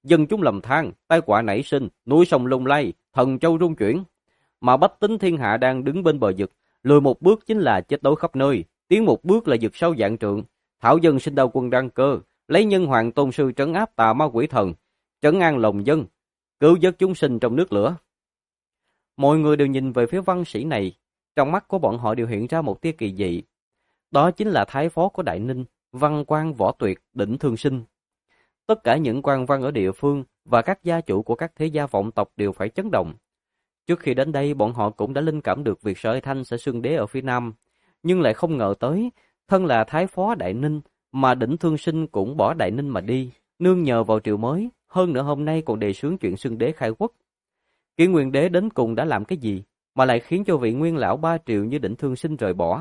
dân chúng lầm than, tai họa nảy sinh, núi sông lung lay, thần châu rung chuyển. Mà bách tính thiên hạ đang đứng bên bờ vực, lùi một bước chính là chết đói khắp nơi, tiến một bước là vực sâu vạn trượng. Thảo dân sinh đau quân đăng cơ, lấy nhân hoàng tôn sư trấn áp tà ma quỷ thần, trấn an lòng dân, cứu vớt chúng sinh trong nước lửa. Mọi người đều nhìn về phía văn sĩ này, trong mắt của bọn họ đều hiện ra một tia kỳ dị. Đó chính là thái phó của Đại Ninh, Văn Quan Võ Tuyệt, Đỉnh Thương Sinh. Tất cả những quan văn ở địa phương và các gia chủ của các thế gia vọng tộc đều phải chấn động. Trước khi đến đây, bọn họ cũng đã linh cảm được việc Sở Thanh sẽ xưng đế ở phía Nam, nhưng lại không ngờ tới, thân là thái phó Đại Ninh mà Đỉnh Thương Sinh cũng bỏ Đại Ninh mà đi, nương nhờ vào triều mới, hơn nữa hôm nay còn đề xướng chuyện xưng đế khai quốc. Kiến Nguyên đế đến cùng đã làm cái gì mà lại khiến cho vị nguyên lão ba triều như Đỉnh Thương Sinh rời bỏ?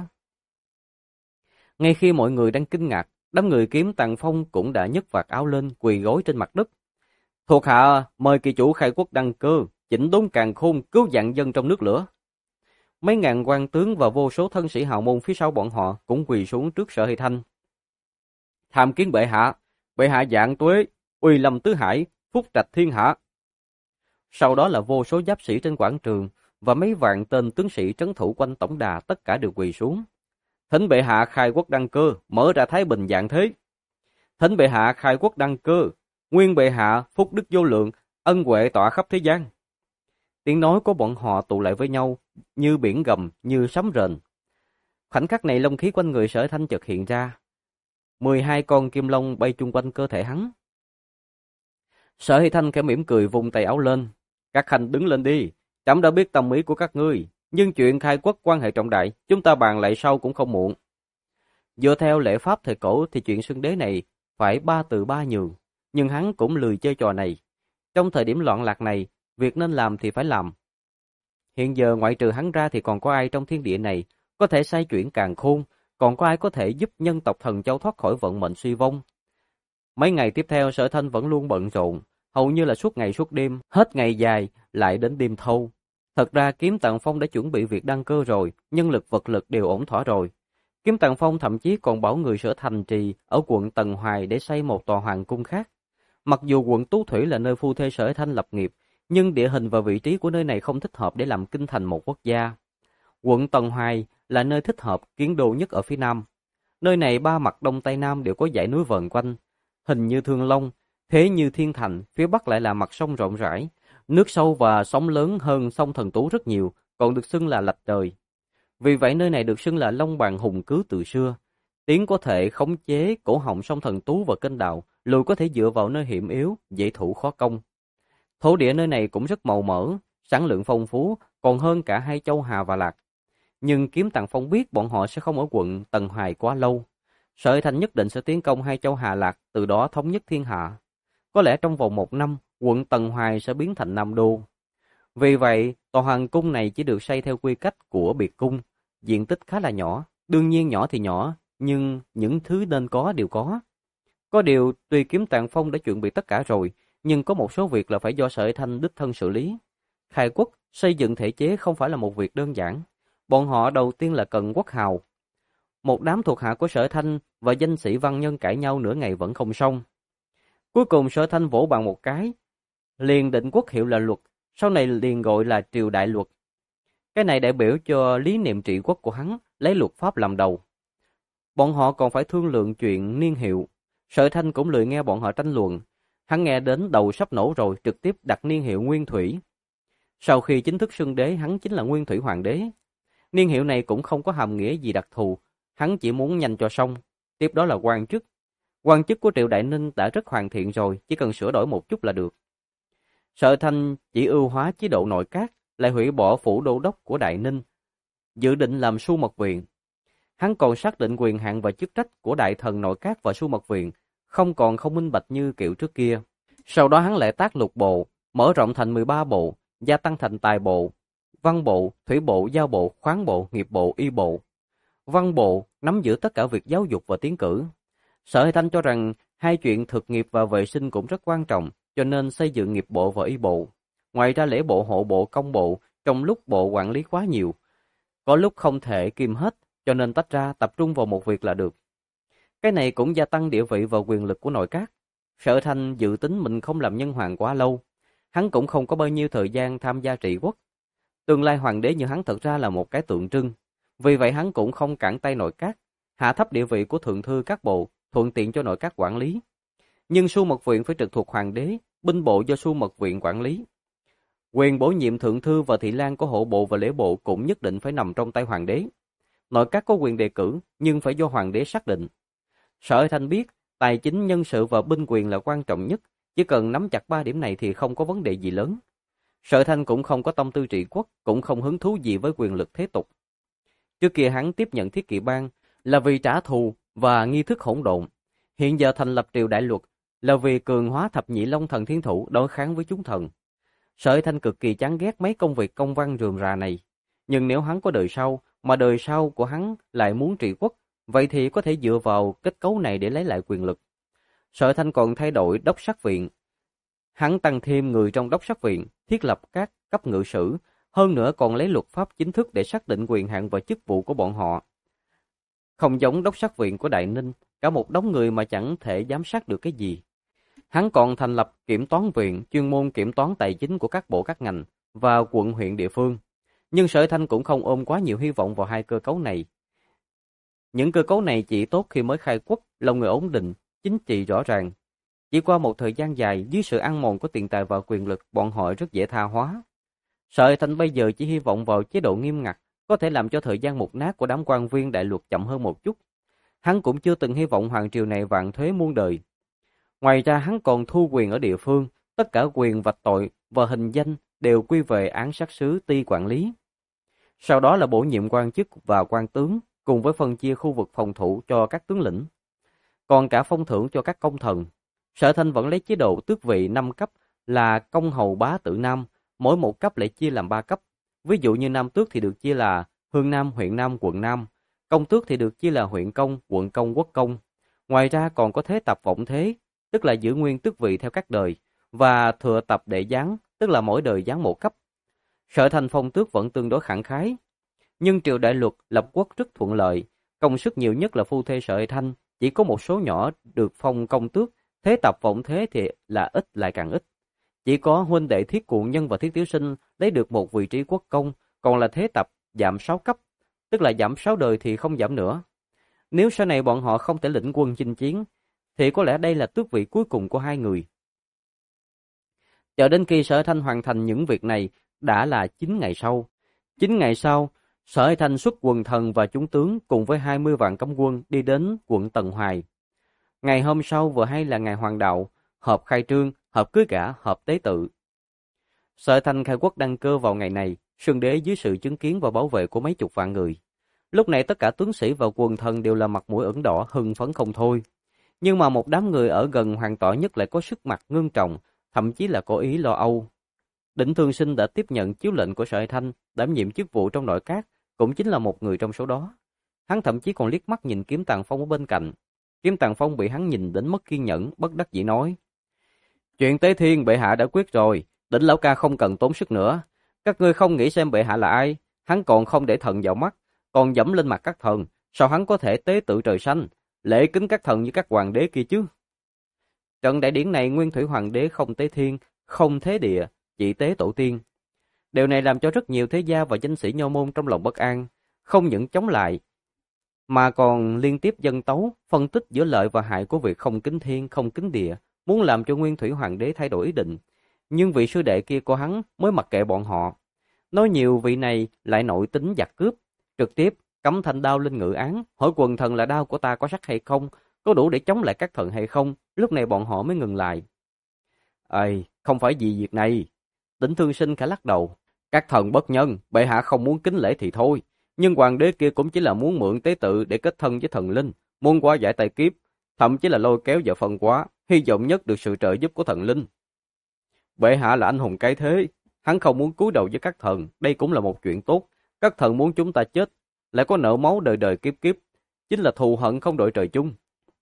Ngay khi mọi người đang kinh ngạc, đám người Kiếm Tàng Phong cũng đã nhấc vạt áo lên, quỳ gối trên mặt đất. Thuộc hạ mời kỳ chủ khai quốc đăng cơ, chỉnh đốn càn khôn, cứu vạn dân trong nước lửa. Mấy ngàn quan tướng và vô số thân sĩ hào môn phía sau bọn họ cũng quỳ xuống trước Sở Hy Thanh. Tham kiến bệ hạ vạn tuế, uy lâm tứ hải, phúc trạch thiên hạ. Sau đó là vô số giáp sĩ trên quảng trường và mấy vạn tên tướng sĩ trấn thủ quanh tổng đà, tất cả đều quỳ xuống. Thỉnh bệ hạ khai quốc đăng cơ, mở ra thái bình vạn thế. Thỉnh bệ hạ khai quốc đăng cơ, nguyên bệ hạ phúc đức vô lượng, ân huệ tọa khắp thế gian. Tiếng nói của bọn họ tụ lại với nhau, như biển gầm, như sấm rền. Khoảnh khắc này long khí quanh người Sở Thanh chợt hiện ra. 12 con kim long bay chung quanh cơ thể hắn. Sở Hy Thanh khẽ mỉm cười vung tay áo lên. Các khanh đứng lên đi, trẫm đã biết tâm ý của các ngươi, nhưng chuyện khai quốc quan hệ trọng đại, chúng ta bàn lại sau cũng không muộn. Dựa theo lễ pháp thời cổ thì chuyện xưng đế này phải 3 từ 3 nhường, nhưng hắn cũng lười chơi trò này. Trong thời điểm loạn lạc này, việc nên làm thì phải làm. Hiện giờ ngoại trừ hắn ra thì còn có ai trong thiên địa này có thể xoay chuyển càn khôn, còn có ai có thể giúp nhân tộc Thần Châu thoát khỏi vận mệnh suy vong. Mấy ngày tiếp theo Sở Thanh vẫn luôn bận rộn, hầu như là suốt ngày suốt đêm, hết ngày dài lại đến đêm thâu. Thật ra Kiếm Tàng Phong đã chuẩn bị việc đăng cơ rồi, nhân lực vật lực đều ổn thỏa rồi. Kiếm Tàng Phong thậm chí còn bảo người Sở Thành Trì ở quận Tần Hoài để xây một tòa hoàng cung khác. Mặc dù quận Tú Thủy là nơi phu thê Sở Thanh lập nghiệp, nhưng địa hình và vị trí của nơi này không thích hợp để làm kinh thành một quốc gia. Quận Tần Hoài là nơi thích hợp kiến đô nhất ở phía Nam. Nơi này ba mặt đông tây nam đều có dãy núi vờn quanh, hình như thương long, thế như thiên thành, phía bắc lại là mặt sông rộng rãi, nước sâu và sóng lớn hơn sông Thần Tú rất nhiều, còn được xưng là lạch trời. Vì vậy nơi này được xưng là Long Bàn hùng cứ từ xưa. Tiến có thể khống chế cổ họng sông Thần Tú và kênh đào, lùi có thể dựa vào nơi hiểm yếu, dễ thủ khó công. Thổ địa nơi này cũng rất màu mỡ, sản lượng phong phú, còn hơn cả hai châu Hà và Lạc. Nhưng Kiếm Tàng Phong biết bọn họ sẽ không ở quận Tần Hoài quá lâu. Sở Thanh nhất định sẽ tiến công hai châu Hà Lạc, từ đó thống nhất thiên hạ. Có lẽ trong vòng 1 năm, quận Tần Hoài sẽ biến thành Nam Đô. Vì vậy, tòa hoàng cung này chỉ được xây theo quy cách của biệt cung, diện tích khá là nhỏ. Đương nhiên nhỏ thì nhỏ, nhưng những thứ nên có đều có. Có điều, tuy Kiếm Tàng Phong đã chuẩn bị tất cả rồi, nhưng có một số việc là phải do Sở Thanh đích thân xử lý. Khai quốc, xây dựng thể chế không phải là một việc đơn giản. Bọn họ đầu tiên là cần quốc hào. Một đám thuộc hạ của Sở Thanh và danh sĩ văn nhân cãi nhau nửa ngày vẫn không xong. Cuối cùng Sở Thanh vỗ bàn một cái, liền định quốc hiệu là luật, sau này liền gọi là triều đại luật. Cái này đại biểu cho lý niệm trị quốc của hắn, lấy luật pháp làm đầu. Bọn họ còn phải thương lượng chuyện niên hiệu. Sở Thanh cũng lười nghe bọn họ tranh luận. Hắn nghe đến đầu sắp nổ rồi, trực tiếp đặt niên hiệu Nguyên Thủy. Sau khi chính thức xưng đế, hắn chính là Nguyên Thủy Hoàng đế. Niên hiệu này cũng không có hàm nghĩa gì đặc thù, hắn chỉ muốn nhanh cho xong. Tiếp đó là quan chức. Quan chức của Triệu Đại Ninh đã rất hoàn thiện rồi, chỉ cần sửa đổi một chút là được. Sở Thanh chỉ ưu hóa chế độ nội các, lại hủy bỏ phủ đô đốc của Đại Ninh, dự định làm Su Mật Viện. Hắn còn xác định quyền hạn và chức trách của đại thần nội các và Su Mật Viện, không minh bạch như kiểu trước kia. Sau đó hắn lại tác lục bộ, mở rộng thành 13 bộ, gia tăng thành tài bộ, văn bộ, thủy bộ, giao bộ, khoáng bộ, nghiệp bộ, y bộ. Văn bộ nắm giữ tất cả việc giáo dục và tiến cử. Sở Hy Thanh cho rằng hai chuyện thực nghiệp và vệ sinh cũng rất quan trọng, cho nên xây dựng nghiệp bộ và y bộ. Ngoài ra lễ bộ, hộ bộ, công bộ, trong lúc bộ quản lý quá nhiều, có lúc không thể kiêm hết, cho nên tách ra tập trung vào một việc là được. Cái này cũng gia tăng địa vị và quyền lực của nội các. Sở Thanh dự tính mình không làm nhân hoàng quá lâu, hắn cũng không có bao nhiêu thời gian tham gia trị quốc. Tương lai hoàng đế như hắn thật ra là một cái tượng trưng, vì vậy hắn cũng không cản tay nội các, hạ thấp địa vị của thượng thư các bộ, thuận tiện cho nội các quản lý. Nhưng Su Mật Viện phải trực thuộc hoàng đế, binh bộ do Su Mật Viện quản lý. Quyền bổ nhiệm thượng thư và thị lang của hộ bộ và lễ bộ cũng nhất định phải nằm trong tay hoàng đế. Nội các có quyền đề cử, nhưng phải do hoàng đế xác định. Sở Thanh biết, tài chính, nhân sự và binh quyền là quan trọng nhất, chỉ cần nắm chặt 3 điểm này thì không có vấn đề gì lớn. Sở Thanh cũng không có tâm tư trị quốc, cũng không hứng thú gì với quyền lực thế tục. Trước kia hắn tiếp nhận Thiết Kỵ Bang là vì trả thù và nghi thức hỗn độn. Hiện giờ thành lập triều đại luật là vì cường hóa thập nhị long thần thiên thủ đối kháng với chúng thần. Sở Thanh cực kỳ chán ghét mấy công việc công văn rườm rà này. Nhưng nếu hắn có đời sau, mà đời sau của hắn lại muốn trị quốc, vậy thì có thể dựa vào kết cấu này để lấy lại quyền lực. Sở Thanh còn thay đổi đốc sát viện. Hắn tăng thêm người trong đốc sát viện, thiết lập các cấp ngự sử, hơn nữa còn lấy luật pháp chính thức để xác định quyền hạn và chức vụ của bọn họ. Không giống đốc sát viện của Đại Ninh, cả một đống người mà chẳng thể giám sát được cái gì. Hắn còn thành lập kiểm toán viện, chuyên môn kiểm toán tài chính của các bộ các ngành và quận huyện địa phương. Nhưng Sở Thanh cũng không ôm quá nhiều hy vọng vào hai cơ cấu này. Những cơ cấu này chỉ tốt khi mới khai quốc, lòng người ổn định, chính trị rõ ràng. Chỉ qua một thời gian dài, dưới sự ăn mòn của tiền tài và quyền lực, bọn họ rất dễ tha hóa. Sở Thanh bây giờ chỉ hy vọng vào chế độ nghiêm ngặt, có thể làm cho thời gian mục nát của đám quan viên đại luật chậm hơn một chút. Hắn cũng chưa từng hy vọng hoàng triều này vạn thuế muôn đời. Ngoài ra hắn còn thu quyền ở địa phương, tất cả quyền vạch tội và hình danh đều quy về án sát sứ ty quản lý. Sau đó là bổ nhiệm quan chức và quan tướng, cùng với phân chia khu vực phòng thủ cho các tướng lĩnh. Còn cả phong thưởng cho các công thần. Sở Thanh vẫn lấy chế độ tước vị 5 cấp là công hầu bá tử nam, mỗi một cấp lại chia làm 3 cấp. Ví dụ như nam tước thì được chia là hương nam, huyện nam, quận nam. Công tước thì được chia là huyện công, quận công, quốc công. Ngoài ra còn có thế tập vọng thế, tức là giữ nguyên tước vị theo các đời, và thừa tập đệ giáng, tức là mỗi đời giáng một cấp. Sở Thanh phong tước vẫn tương đối khẳng khái. Nhưng triều đại luật lập quốc rất thuận lợi, công sức nhiều nhất là phu thê Sở Thanh, chỉ có một số nhỏ được phong công tước, thế tập vọng thế thì là ít lại càng ít. Chỉ có huynh đệ Thiết Cuộn Nhân và Thiết Tiểu Sinh lấy được một vị trí quốc công, còn là thế tập giảm 6 cấp, tức là giảm 6 đời thì không giảm nữa. Nếu sau này bọn họ không thể lĩnh quân chinh chiến, thì có lẽ đây là tước vị cuối cùng của hai người. Chờ đến khi Sở Thanh hoàn thành những việc này đã là 9 ngày sau. 9 ngày sau, Sở Thanh xuất quần thần và chúng tướng cùng với 20 vạn cấm quân đi đến quận Tần Hoài. Ngày hôm sau vừa hay là ngày hoàng đạo, họp khai trương, họp cưới gả, họp tế tự. Sở Thanh khai quốc đăng cơ vào ngày này, Xuân Đế dưới sự chứng kiến và bảo vệ của mấy chục vạn người. Lúc này tất cả tướng sĩ và quần thần đều là mặt mũi ửng đỏ, hưng phấn không thôi. Nhưng mà một đám người ở gần hoàng tọa nhất lại có sức mặt ngưng trọng, thậm chí là có ý lo âu. Đỉnh Thương Sinh đã tiếp nhận chiếu lệnh của Sở Thanh, đảm nhiệm chức vụ trong nội các, cũng chính là một người trong số đó. Hắn thậm chí còn liếc mắt nhìn Kiếm Tàng Phong ở bên cạnh. Kiếm Tàng Phong bị hắn nhìn đến mất kiên nhẫn, bất đắc dĩ nói: "Chuyện Tế Thiên bệ hạ đã quyết rồi, Đỉnh lão ca không cần tốn sức nữa. Các ngươi không nghĩ xem bệ hạ là ai, hắn còn không để thần vào mắt, còn dẫm lên mặt các thần, sao hắn có thể tế tự trời xanh, lễ kính các thần như các hoàng đế kia chứ?" Trận đại điển này Nguyên Thủy Hoàng đế không tế thiên, không thế địa, chỉ tế tổ tiên. Điều này làm cho rất nhiều thế gia và danh sĩ nho môn trong lòng bất an, không những chống lại, mà còn liên tiếp dâng tấu, phân tích giữa lợi và hại của việc không kính thiên, không kính địa, muốn làm cho Nguyên Thủy Hoàng đế thay đổi ý định. Nhưng vị sư đệ kia của hắn mới mặc kệ bọn họ. Nói nhiều vị này lại nội tính giặc cướp, trực tiếp cắm thanh đao lên ngự án, hỏi quần thần là đao của ta có sắc hay không, có đủ để chống lại các thần hay không, lúc này bọn họ mới ngừng lại. Không phải vì việc này. Đỉnh Thương Sinh khẽ lắc đầu. Các thần bất nhân, bệ hạ không muốn kính lễ thì thôi. Nhưng hoàng đế kia cũng chỉ là muốn mượn tế tự để kết thân với thần linh, muốn qua giải tài kiếp, thậm chí là lôi kéo vào phân quá, hy vọng nhất được sự trợ giúp của thần linh. Bệ hạ là anh hùng cái thế, hắn không muốn cúi đầu với các thần, đây cũng là một chuyện tốt. Các thần muốn chúng ta chết, lại có nợ máu đời đời kiếp kiếp, chính là thù hận không đội trời chung.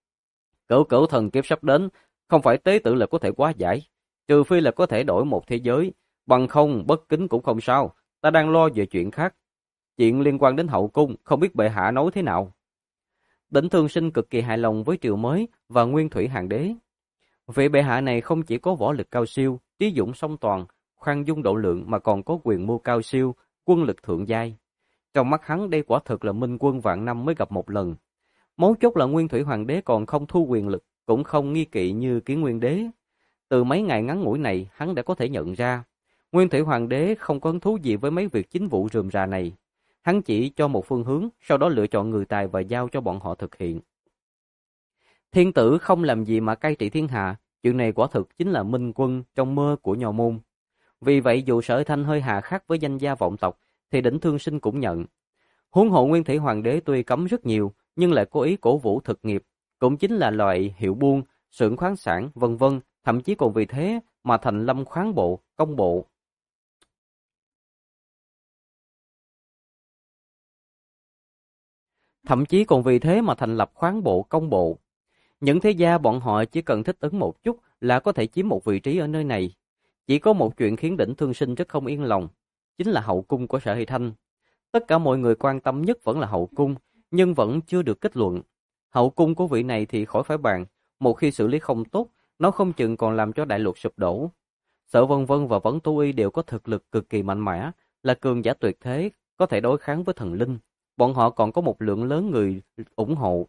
Cửu cửu thần kiếp sắp đến, không phải tế tự là có thể hóa giải, trừ phi là có thể đổi một thế giới, bằng không bất kính cũng không sao, ta đang lo về chuyện khác. Chuyện liên quan đến hậu cung, không biết bệ hạ nói thế nào. Đỉnh Thương Sinh cực kỳ hài lòng với triều mới và Nguyên Thủy Hoàng đế. Vị bệ hạ này không chỉ có võ lực cao siêu, trí dũng song toàn, khoan dung độ lượng mà còn có quyền mưu cao siêu, quân lực thượng giai. Trong mắt hắn đây quả thực là minh quân vạn năm mới gặp một lần. Mấu chốt là Nguyên Thủy Hoàng đế còn không thu quyền lực, cũng không nghi kỵ như Kiến Nguyên đế. Từ mấy ngày ngắn ngủi này, hắn đã có thể nhận ra, Nguyên Thủy Hoàng đế không có hứng thú gì với mấy việc chính vụ rườm rà này. Hắn chỉ cho một phương hướng, sau đó lựa chọn người tài và giao cho bọn họ thực hiện. Thiên tử không làm gì mà cai trị thiên hạ, chuyện này quả thực chính là minh quân trong mơ của nho môn. Vì vậy dù Sở Thanh hơi hà khắc với danh gia vọng tộc, thì Đỉnh Thương Sinh cũng nhận. Huống hộ Nguyên Thủy Hoàng đế tuy cấm rất nhiều, nhưng lại cố ý cổ vũ thực nghiệp, cũng chính là loại hiệu buôn, xưởng khoáng sản, vân vân, thậm chí còn vì thế mà thành lâm khoáng bộ, công bộ. Thậm chí còn vì thế mà thành lập khoáng bộ, công bộ. Những thế gia bọn họ chỉ cần thích ứng một chút là có thể chiếm một vị trí ở nơi này. Chỉ có một chuyện khiến Đỉnh Thương Sinh rất không yên lòng, chính là hậu cung của Sở Hy Thanh. Tất cả mọi người quan tâm nhất vẫn là hậu cung, nhưng vẫn chưa được kết luận. Hậu cung của vị này thì khỏi phải bàn, một khi xử lý không tốt, nó không chừng còn làm cho đại lục sụp đổ. Sở Vân Vân và Vấn Tu Y đều có thực lực cực kỳ mạnh mẽ, là cường giả tuyệt thế, có thể đối kháng với thần linh. Bọn họ còn có một lượng lớn người ủng hộ.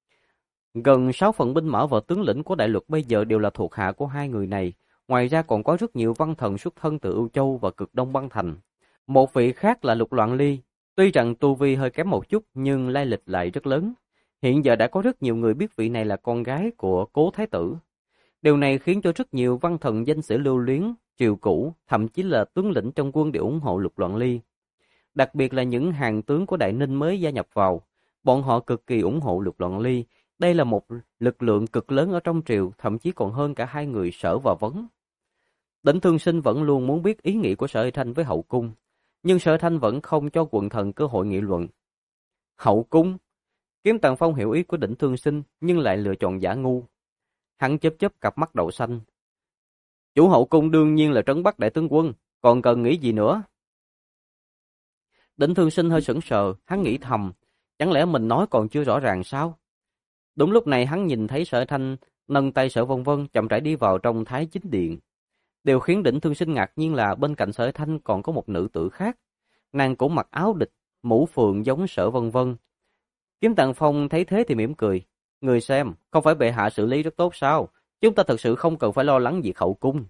Gần 6 phần binh mã và tướng lĩnh của đại lục bây giờ đều là thuộc hạ của hai người này. Ngoài ra còn có rất nhiều văn thần xuất thân từ Ưu Châu và cực Đông băng thành. Một vị khác là Lục Loạn Ly. Tuy rằng tu vi hơi kém một chút nhưng lai lịch lại rất lớn. Hiện giờ đã có rất nhiều người biết vị này là con gái của Cố Thái tử. Điều này khiến cho rất nhiều văn thần danh sĩ lưu luyến, triều cũ, thậm chí là tướng lĩnh trong quân đều ủng hộ Lục Loạn Ly. Đặc biệt là những hàng tướng của Đại Ninh mới gia nhập vào, bọn họ cực kỳ ủng hộ Lục Loạn Ly. Đây là một lực lượng cực lớn ở trong triều, thậm chí còn hơn cả hai người Sở và Vấn. Đỉnh Thương Sinh vẫn luôn muốn biết ý nghĩ của Sở Hy Thanh với hậu cung, nhưng Sở Thanh vẫn không cho quần thần cơ hội nghị luận. Hậu cung? Kiếm Tần Phong hiểu ý của Đỉnh Thương Sinh, nhưng lại lựa chọn giả ngu. Hắn chớp chớp cặp mắt đậu xanh. Chủ hậu cung đương nhiên là trấn Bắc đại tướng quân, còn cần nghĩ gì nữa? Đỉnh Thương Sinh hơi sững sờ, hắn nghĩ thầm, chẳng lẽ mình nói còn chưa rõ ràng sao? Đúng lúc này hắn nhìn thấy Sở Thanh nâng tay Sở Vân Vân chậm rãi đi vào trong Thái Chính Điện. Điều khiến Đỉnh Thương Sinh ngạc nhiên là bên cạnh Sở Thanh còn có một nữ tử khác. Nàng cũng mặc áo địch, mũ phượng giống Sở Vân Vân. Kiếm Tần Phong thấy thế thì mỉm cười. Người xem, không phải bệ hạ xử lý rất tốt sao? Chúng ta thật sự không cần phải lo lắng việc hậu cung.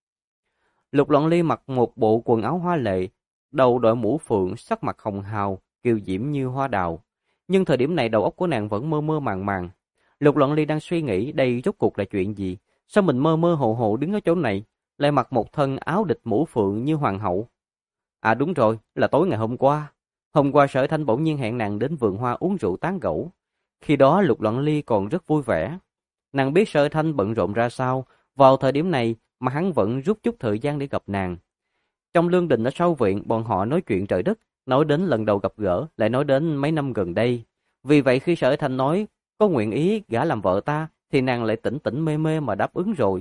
Lục Loạn Ly mặc một bộ quần áo hoa lệ, đầu đội mũ phượng, sắc mặt hồng hào, kiều diễm như hoa đào. Nhưng thời điểm này đầu óc của nàng vẫn mơ mơ màng màng. Lục Loạn Ly đang suy nghĩ đây rốt cuộc là chuyện gì? Sao mình mơ mơ hồ hồ đứng ở chỗ này, lại mặc một thân áo địch mũ phượng như hoàng hậu? À đúng rồi, là tối ngày hôm qua. Hôm qua Sở Thanh bỗng nhiên hẹn nàng đến vườn hoa uống rượu tán gẫu. Khi đó Lục Loạn Ly còn rất vui vẻ. Nàng biết Sở Thanh bận rộn ra sao, vào thời điểm này mà hắn vẫn rút chút thời gian để gặp nàng. Trong lương đình ở sau viện, bọn họ nói chuyện trời đất, nói đến lần đầu gặp gỡ, lại nói đến mấy năm gần đây. Vì vậy khi Sở Thanh nói có nguyện ý gả làm vợ ta, thì nàng lại tỉnh tỉnh mê mê mà đáp ứng rồi.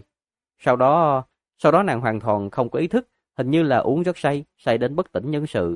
Sau đó nàng hoàn toàn không có ý thức, hình như là uống rất say, say đến bất tỉnh nhân sự.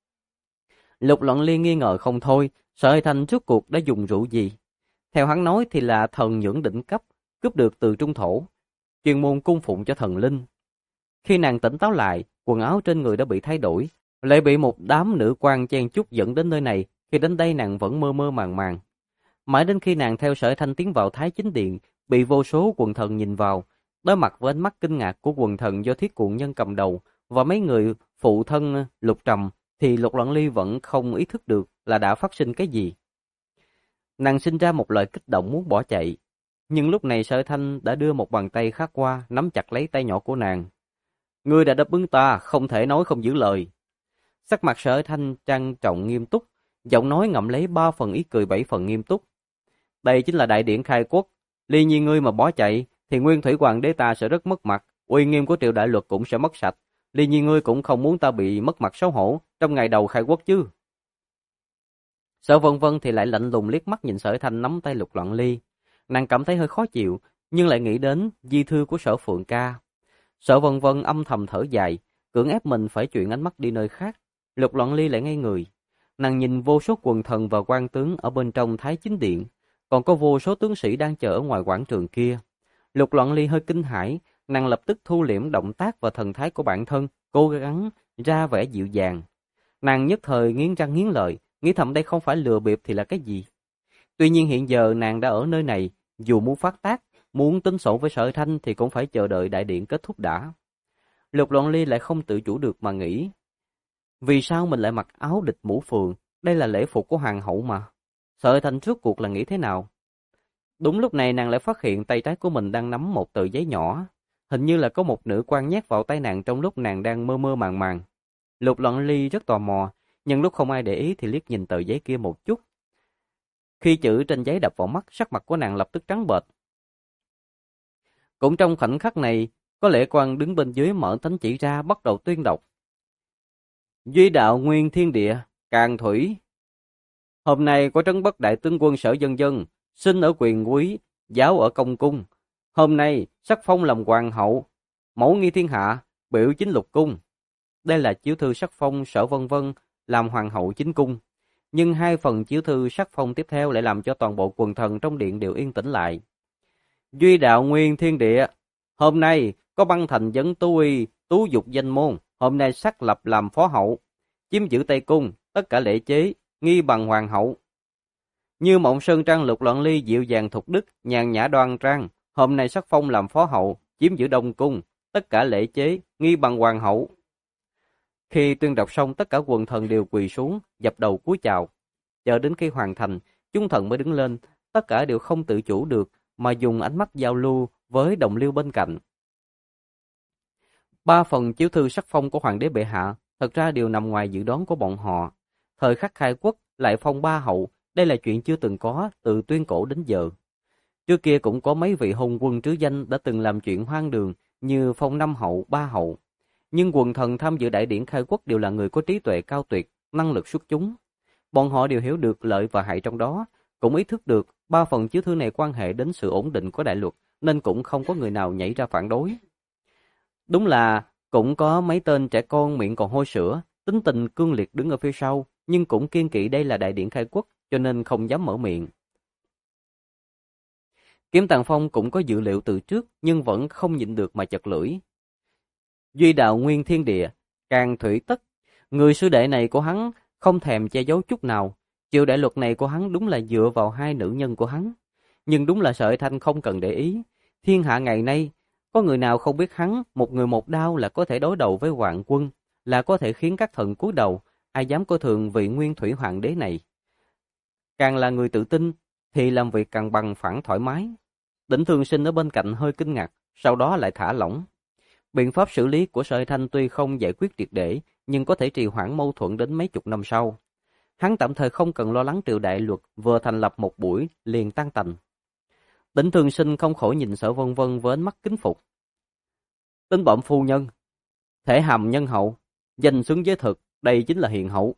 Lục Loạn Ly nghi ngờ không thôi, Sở Thanh rốt cuộc đã dùng rượu gì. Theo hắn nói thì là thần nhưỡng đỉnh cấp, cướp được từ Trung Thổ, chuyên môn cung phụng cho thần linh. Khi nàng tỉnh táo lại, quần áo trên người đã bị thay đổi, lại bị một đám nữ quan chen chúc dẫn đến nơi này. Khi đến đây nàng vẫn mơ mơ màng màng. Mãi đến khi nàng theo Sở Thanh tiến vào Thái Chính Điện, bị vô số quần thần nhìn vào, đối mặt với ánh mắt kinh ngạc của quần thần do Thiết Cuộn Nhân cầm đầu và mấy người phụ thân Lục Trầm, thì Lục Loạn Ly vẫn không ý thức được là đã phát sinh cái gì. Nàng sinh ra một lời kích động muốn bỏ chạy, nhưng lúc này Sở Thanh đã đưa một bàn tay khác qua nắm chặt lấy tay nhỏ của nàng. Ngươi đã đáp ứng ta, không thể nói không giữ lời. Sắc mặt Sở Thanh trang trọng nghiêm túc, giọng nói ngậm lấy 3 phần ý cười 7 phần nghiêm túc. Đây chính là đại điển khai quốc, Ly Nhi ngươi mà bỏ chạy thì Nguyên Thủy Hoàng đế ta sẽ rất mất mặt, uy nghiêm của triều đại luật cũng sẽ mất sạch. Ly Nhi ngươi cũng không muốn ta bị mất mặt xấu hổ trong ngày đầu khai quốc chứ? Sở Vân Vân thì lại lạnh lùng liếc mắt nhìn Sở Thanh nắm tay Lục Loạn Ly. Nàng cảm thấy hơi khó chịu, nhưng lại nghĩ đến di thư của Sở Phượng ca. Sở Vân Vân âm thầm thở dài, cưỡng ép mình phải chuyển ánh mắt đi nơi khác. Lục Loạn Ly lại ngây người. Nàng nhìn vô số quần thần và quan tướng ở bên trong Thái Chính Điện, còn có vô số tướng sĩ đang chờ ở ngoài quảng trường kia. Lục Loạn Ly hơi kinh hãi, nàng lập tức thu liễm động tác và thần thái của bản thân, cố gắng ra vẻ dịu dàng. Nàng nhất thời nghiến răng nghiến lợi, nghĩ thầm đây không phải lừa bịp thì là cái gì. Tuy nhiên hiện giờ nàng đã ở nơi này, dù muốn phát tác, muốn tính sổ với Sở Thanh thì cũng phải chờ đợi đại điện kết thúc đã. Lục Loạn Ly lại không tự chủ được mà nghĩ, vì sao mình lại mặc áo địch mũ phường, đây là lễ phục của hoàng hậu mà. Sở Thanh rốt cuộc là nghĩ thế nào? Đúng lúc này nàng lại phát hiện tay trái của mình đang nắm một tờ giấy nhỏ. Hình như là có một nữ quan nhét vào tay nàng trong lúc nàng đang mơ mơ màng màng. Lục Loạn Ly rất tò mò, nhưng lúc không ai để ý thì liếc nhìn tờ giấy kia một chút. Khi chữ trên giấy đập vào mắt, sắc mặt của nàng lập tức trắng bệch. Cũng trong khoảnh khắc này, có lễ quan đứng bên dưới mở thánh chỉ ra bắt đầu tuyên đọc. Duy đạo nguyên thiên địa, Càn Thủy. Hôm nay có trấn Bất đại tướng quân Sở Dân Dân, sinh ở quyền quý, giáo ở công cung. Hôm nay sắc phong làm hoàng hậu, mẫu nghi thiên hạ, biểu chính lục cung. Đây là chiếu thư sắc phong Sở Vân Vân làm hoàng hậu chính cung. Nhưng hai phần chiếu thư sắc phong tiếp theo lại làm cho toàn bộ quần thần trong điện đều yên tĩnh lại. Duy đạo nguyên thiên địa, hôm nay có băng thành vấn tú uy, tú dục danh môn, hôm nay sắc lập làm phó hậu, chiếm giữ Tây Cung, tất cả lễ chế, nghi bằng hoàng hậu. Như Mộng Sơn Trang Lục Loạn Ly dịu dàng thục đức, nhàn nhã đoan trang, hôm nay sắc phong làm phó hậu, chiếm giữ Đông Cung, tất cả lễ chế, nghi bằng hoàng hậu. Khi tuyên đọc xong, tất cả quần thần đều quỳ xuống, dập đầu cúi chào. Chờ đến khi hoàn thành, chúng thần mới đứng lên, tất cả đều không tự chủ được, mà dùng ánh mắt giao lưu với đồng liêu bên cạnh. Ba phần chiếu thư sắc phong của hoàng đế bệ hạ, thật ra đều nằm ngoài dự đoán của bọn họ. Thời khắc khai quốc lại phong ba hậu, đây là chuyện chưa từng có từ tuyên cổ đến giờ. Trước kia cũng có mấy vị hùng quân trứ danh đã từng làm chuyện hoang đường như phong 5 hậu, 3 hậu. Nhưng quần thần tham dự đại điển khai quốc đều là người có trí tuệ cao tuyệt, năng lực xuất chúng. Bọn họ đều hiểu được lợi và hại trong đó, cũng ý thức được ba phần chiếu thư này quan hệ đến sự ổn định của đại luật, nên cũng không có người nào nhảy ra phản đối. Đúng là cũng có mấy tên trẻ con miệng còn hôi sữa, tính tình cương liệt đứng ở phía sau, nhưng cũng kiên kỵ đây là đại điển khai quốc, cho nên không dám mở miệng. Kiếm Tàng Phong cũng có dự liệu từ trước, nhưng vẫn không nhịn được mà chật lưỡi. Duy đạo nguyên thiên địa, Càn Thủy tất. Người sư đệ này của hắn không thèm che giấu chút nào. Triệu đại luật này của hắn đúng là dựa vào hai nữ nhân của hắn. Nhưng đúng là Sợi Thanh không cần để ý. Thiên hạ ngày nay, có người nào không biết hắn, một người một đao là có thể đối đầu với hoàng quân, là có thể khiến các thần cúi đầu, ai dám coi thường vị nguyên thủy hoàng đế này. Càng là người tự tin, thì làm việc càng bằng phẳng thoải mái. Đỉnh Thường Sinh ở bên cạnh hơi kinh ngạc, sau đó lại thả lỏng. Biện pháp xử lý của Sợi Thanh tuy không giải quyết triệt để, nhưng có thể trì hoãn mâu thuẫn đến mấy chục năm sau. Hắn tạm thời không cần lo lắng Triệu đại luật vừa thành lập một buổi liền tan tành. Đỉnh Thường Sinh không khỏi nhìn Sở Vân Vân với ánh mắt kính phục. Tính bẩm phu nhân, thể hàm nhân hậu, danh xứng với thực, đây chính là hiền hậu.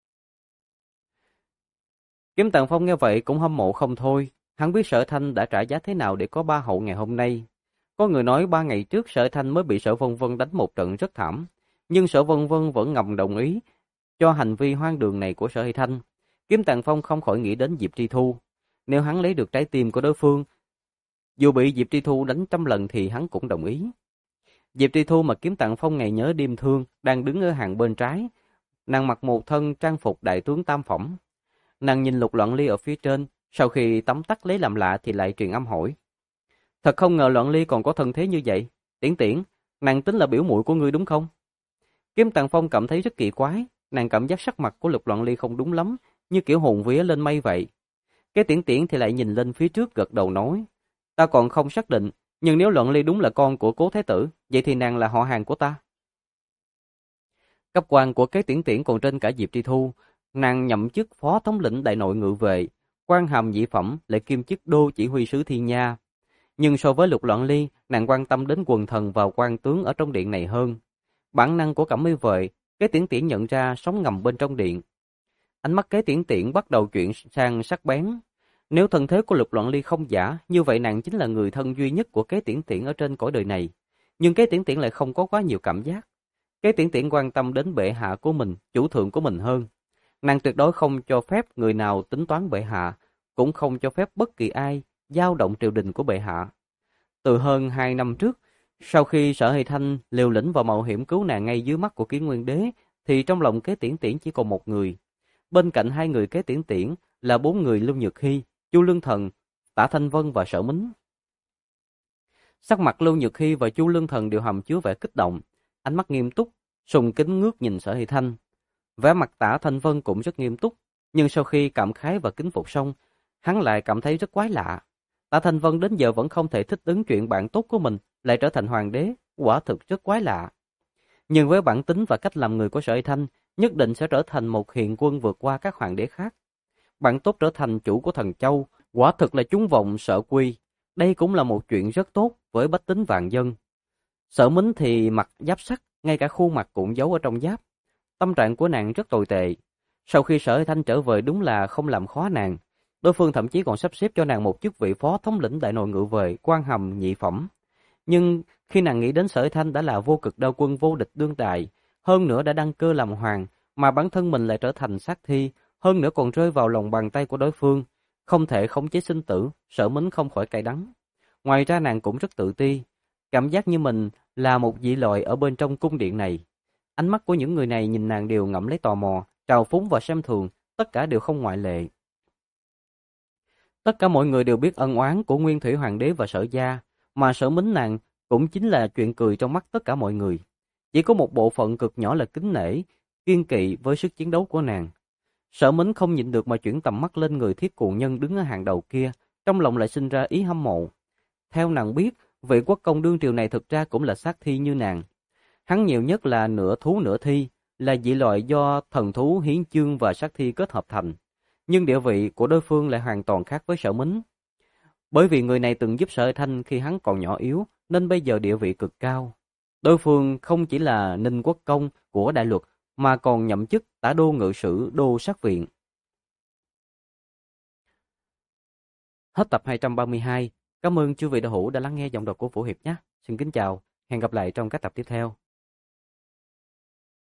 Kiếm Tàng Phong nghe vậy cũng hâm mộ không thôi, hắn biết Sở Thanh đã trả giá thế nào để có ba hậu ngày hôm nay. Có người nói 3 ngày trước Sở Thanh mới bị Sở Vân Vân đánh một trận rất thảm, nhưng Sở Vân Vân vẫn ngầm đồng ý cho hành vi hoang đường này của Sở Thanh. Kiếm Tàng Phong không khỏi nghĩ đến Diệp Tri Thu, nếu hắn lấy được trái tim của đối phương, dù bị Diệp Tri Thu đánh 100 lần thì hắn cũng đồng ý. Diệp Tri Thu mà Kiếm Tàng Phong ngày nhớ đêm thương, đang đứng ở hàng bên trái, nàng mặc một thân trang phục đại tướng tam phẩm. Nàng nhìn Lục Loạn Ly ở phía trên, sau khi tắm tắt lấy làm lạ thì lại truyền âm hỏi. Thật không ngờ Loạn Ly còn có thân thế như vậy. Tiễn Tiễn, nàng tính là biểu muội của ngươi đúng không? Kiếm Tàng Phong cảm thấy rất kỳ quái, nàng cảm giác sắc mặt của Lục Loạn Ly không đúng lắm, như kiểu hồn vía lên mây vậy. Cái Tiễn Tiễn thì lại nhìn lên phía trước gật đầu nói, ta còn không xác định, nhưng nếu Loạn Ly đúng là con của Cố Thái tử, vậy thì nàng là họ hàng của ta. Cấp quan của cái Tiễn Tiễn còn trên cả Diệp Tri Thu, nàng nhậm chức phó thống lĩnh đại nội ngự vệ, quan hàm nhị phẩm lại kiêm chức đô chỉ huy sứ Thiên Nha. Nhưng so với Lục Loạn Ly, nàng quan tâm đến quần thần và quan tướng ở trong điện này hơn. Bản năng của Cẩm Y vệ, cái Tiễn Tiễn nhận ra sóng ngầm bên trong điện. Ánh mắt cái Tiễn Tiễn bắt đầu chuyển sang sắc bén. Nếu thân thế của Lục Loạn Ly không giả, như vậy nàng chính là người thân duy nhất của cái Tiễn Tiễn ở trên cõi đời này. Nhưng cái Tiễn Tiễn lại không có quá nhiều cảm giác. Cái Tiễn Tiễn quan tâm đến bệ hạ của mình, chủ thượng của mình hơn. Nàng tuyệt đối không cho phép người nào tính toán bệ hạ, cũng không cho phép bất kỳ ai dao động triều đình của bệ hạ. từ hơn 2 năm trước. Sau khi Sở Hy Thanh liều lĩnh vào mạo hiểm cứu nàng ngay dưới mắt của Kiến Nguyên Đế, thì trong lòng Kế Tiễn Tiễn chỉ còn một người. Bên cạnh hai người Kế Tiễn Tiễn là bốn người Lưu Nhược Hy, Chu Lương Thần, Tả Thanh Vân và Sở Mính. Sắc mặt Lưu Nhược Hy và Chu Lương Thần đều hàm chứa vẻ kích động, ánh mắt nghiêm túc, sùng kính ngước nhìn Sở Hy Thanh. Vẻ mặt Tả Thanh Vân cũng rất nghiêm túc, nhưng sau khi cảm khái và kính phục xong, hắn lại cảm thấy rất quái lạ. Tả Thanh Vân đến giờ vẫn không thể thích ứng chuyện bạn tốt của mình lại trở thành hoàng đế, quả thực rất quái lạ. Nhưng với bản tính và cách làm người của Sở Hy Thanh, nhất định sẽ trở thành một hiền quân vượt qua các hoàng đế khác. Bạn tốt trở thành chủ của Thần Châu, quả thực là chúng vọng Sở Quy. Đây cũng là một chuyện rất tốt với bách tính vạn dân. Sở Mính thì mặc giáp sắt, ngay cả khuôn mặt cũng giấu ở trong giáp. Tâm trạng của nàng rất tồi tệ. Sau khi Sở Hy Thanh trở về đúng là không làm khó nàng. Đối phương thậm chí còn sắp xếp cho nàng một chức vị phó thống lĩnh đại nội ngự vệ, quan hàm nhị phẩm. Nhưng khi nàng nghĩ đến Sở Hy Thanh đã là vô cực đao quân vô địch đương đại, hơn nữa đã đăng cơ làm hoàng, mà bản thân mình lại trở thành sát thi, hơn nữa còn rơi vào lòng bàn tay của đối phương, không thể khống chế sinh tử, Sở Mính không khỏi cay đắng. Ngoài ra nàng cũng rất tự ti, cảm giác như mình là một dị loại ở bên trong cung điện này. Ánh mắt của những người này nhìn nàng đều ngậm lấy tò mò, trào phúng và xem thường, tất cả đều không ngoại lệ. Tất cả mọi người đều biết ân oán của Nguyên Thủy Hoàng đế và Sở gia, mà Sở Mính nàng cũng chính là chuyện cười trong mắt tất cả mọi người. Chỉ có một bộ phận cực nhỏ là kính nể, kiên kỵ với sức chiến đấu của nàng. Sở Mính không nhịn được mà chuyển tầm mắt lên người Thiết Cuồng Nhân đứng ở hàng đầu kia, trong lòng lại sinh ra ý hâm mộ. Theo nàng biết, vị quốc công đương triều này thực ra cũng là sát thi như nàng. Hắn nhiều nhất là nửa thú nửa thi, là dị loại do thần thú hiến chương và sát thi kết hợp thành. Nhưng địa vị của đối phương lại hoàn toàn khác với Sở Mính. Bởi vì người này từng giúp Sở Thanh khi hắn còn nhỏ yếu, nên bây giờ địa vị cực cao. Đối phương không chỉ là Ninh Quốc công của Đại Luật, mà còn nhậm chức tả đô ngự sử đô sát viện. Hết tập 232. Cảm ơn chư vị đạo hữu đã lắng nghe giọng đọc của Vũ Hiệp nhé. Xin kính chào, hẹn gặp lại trong các tập tiếp theo.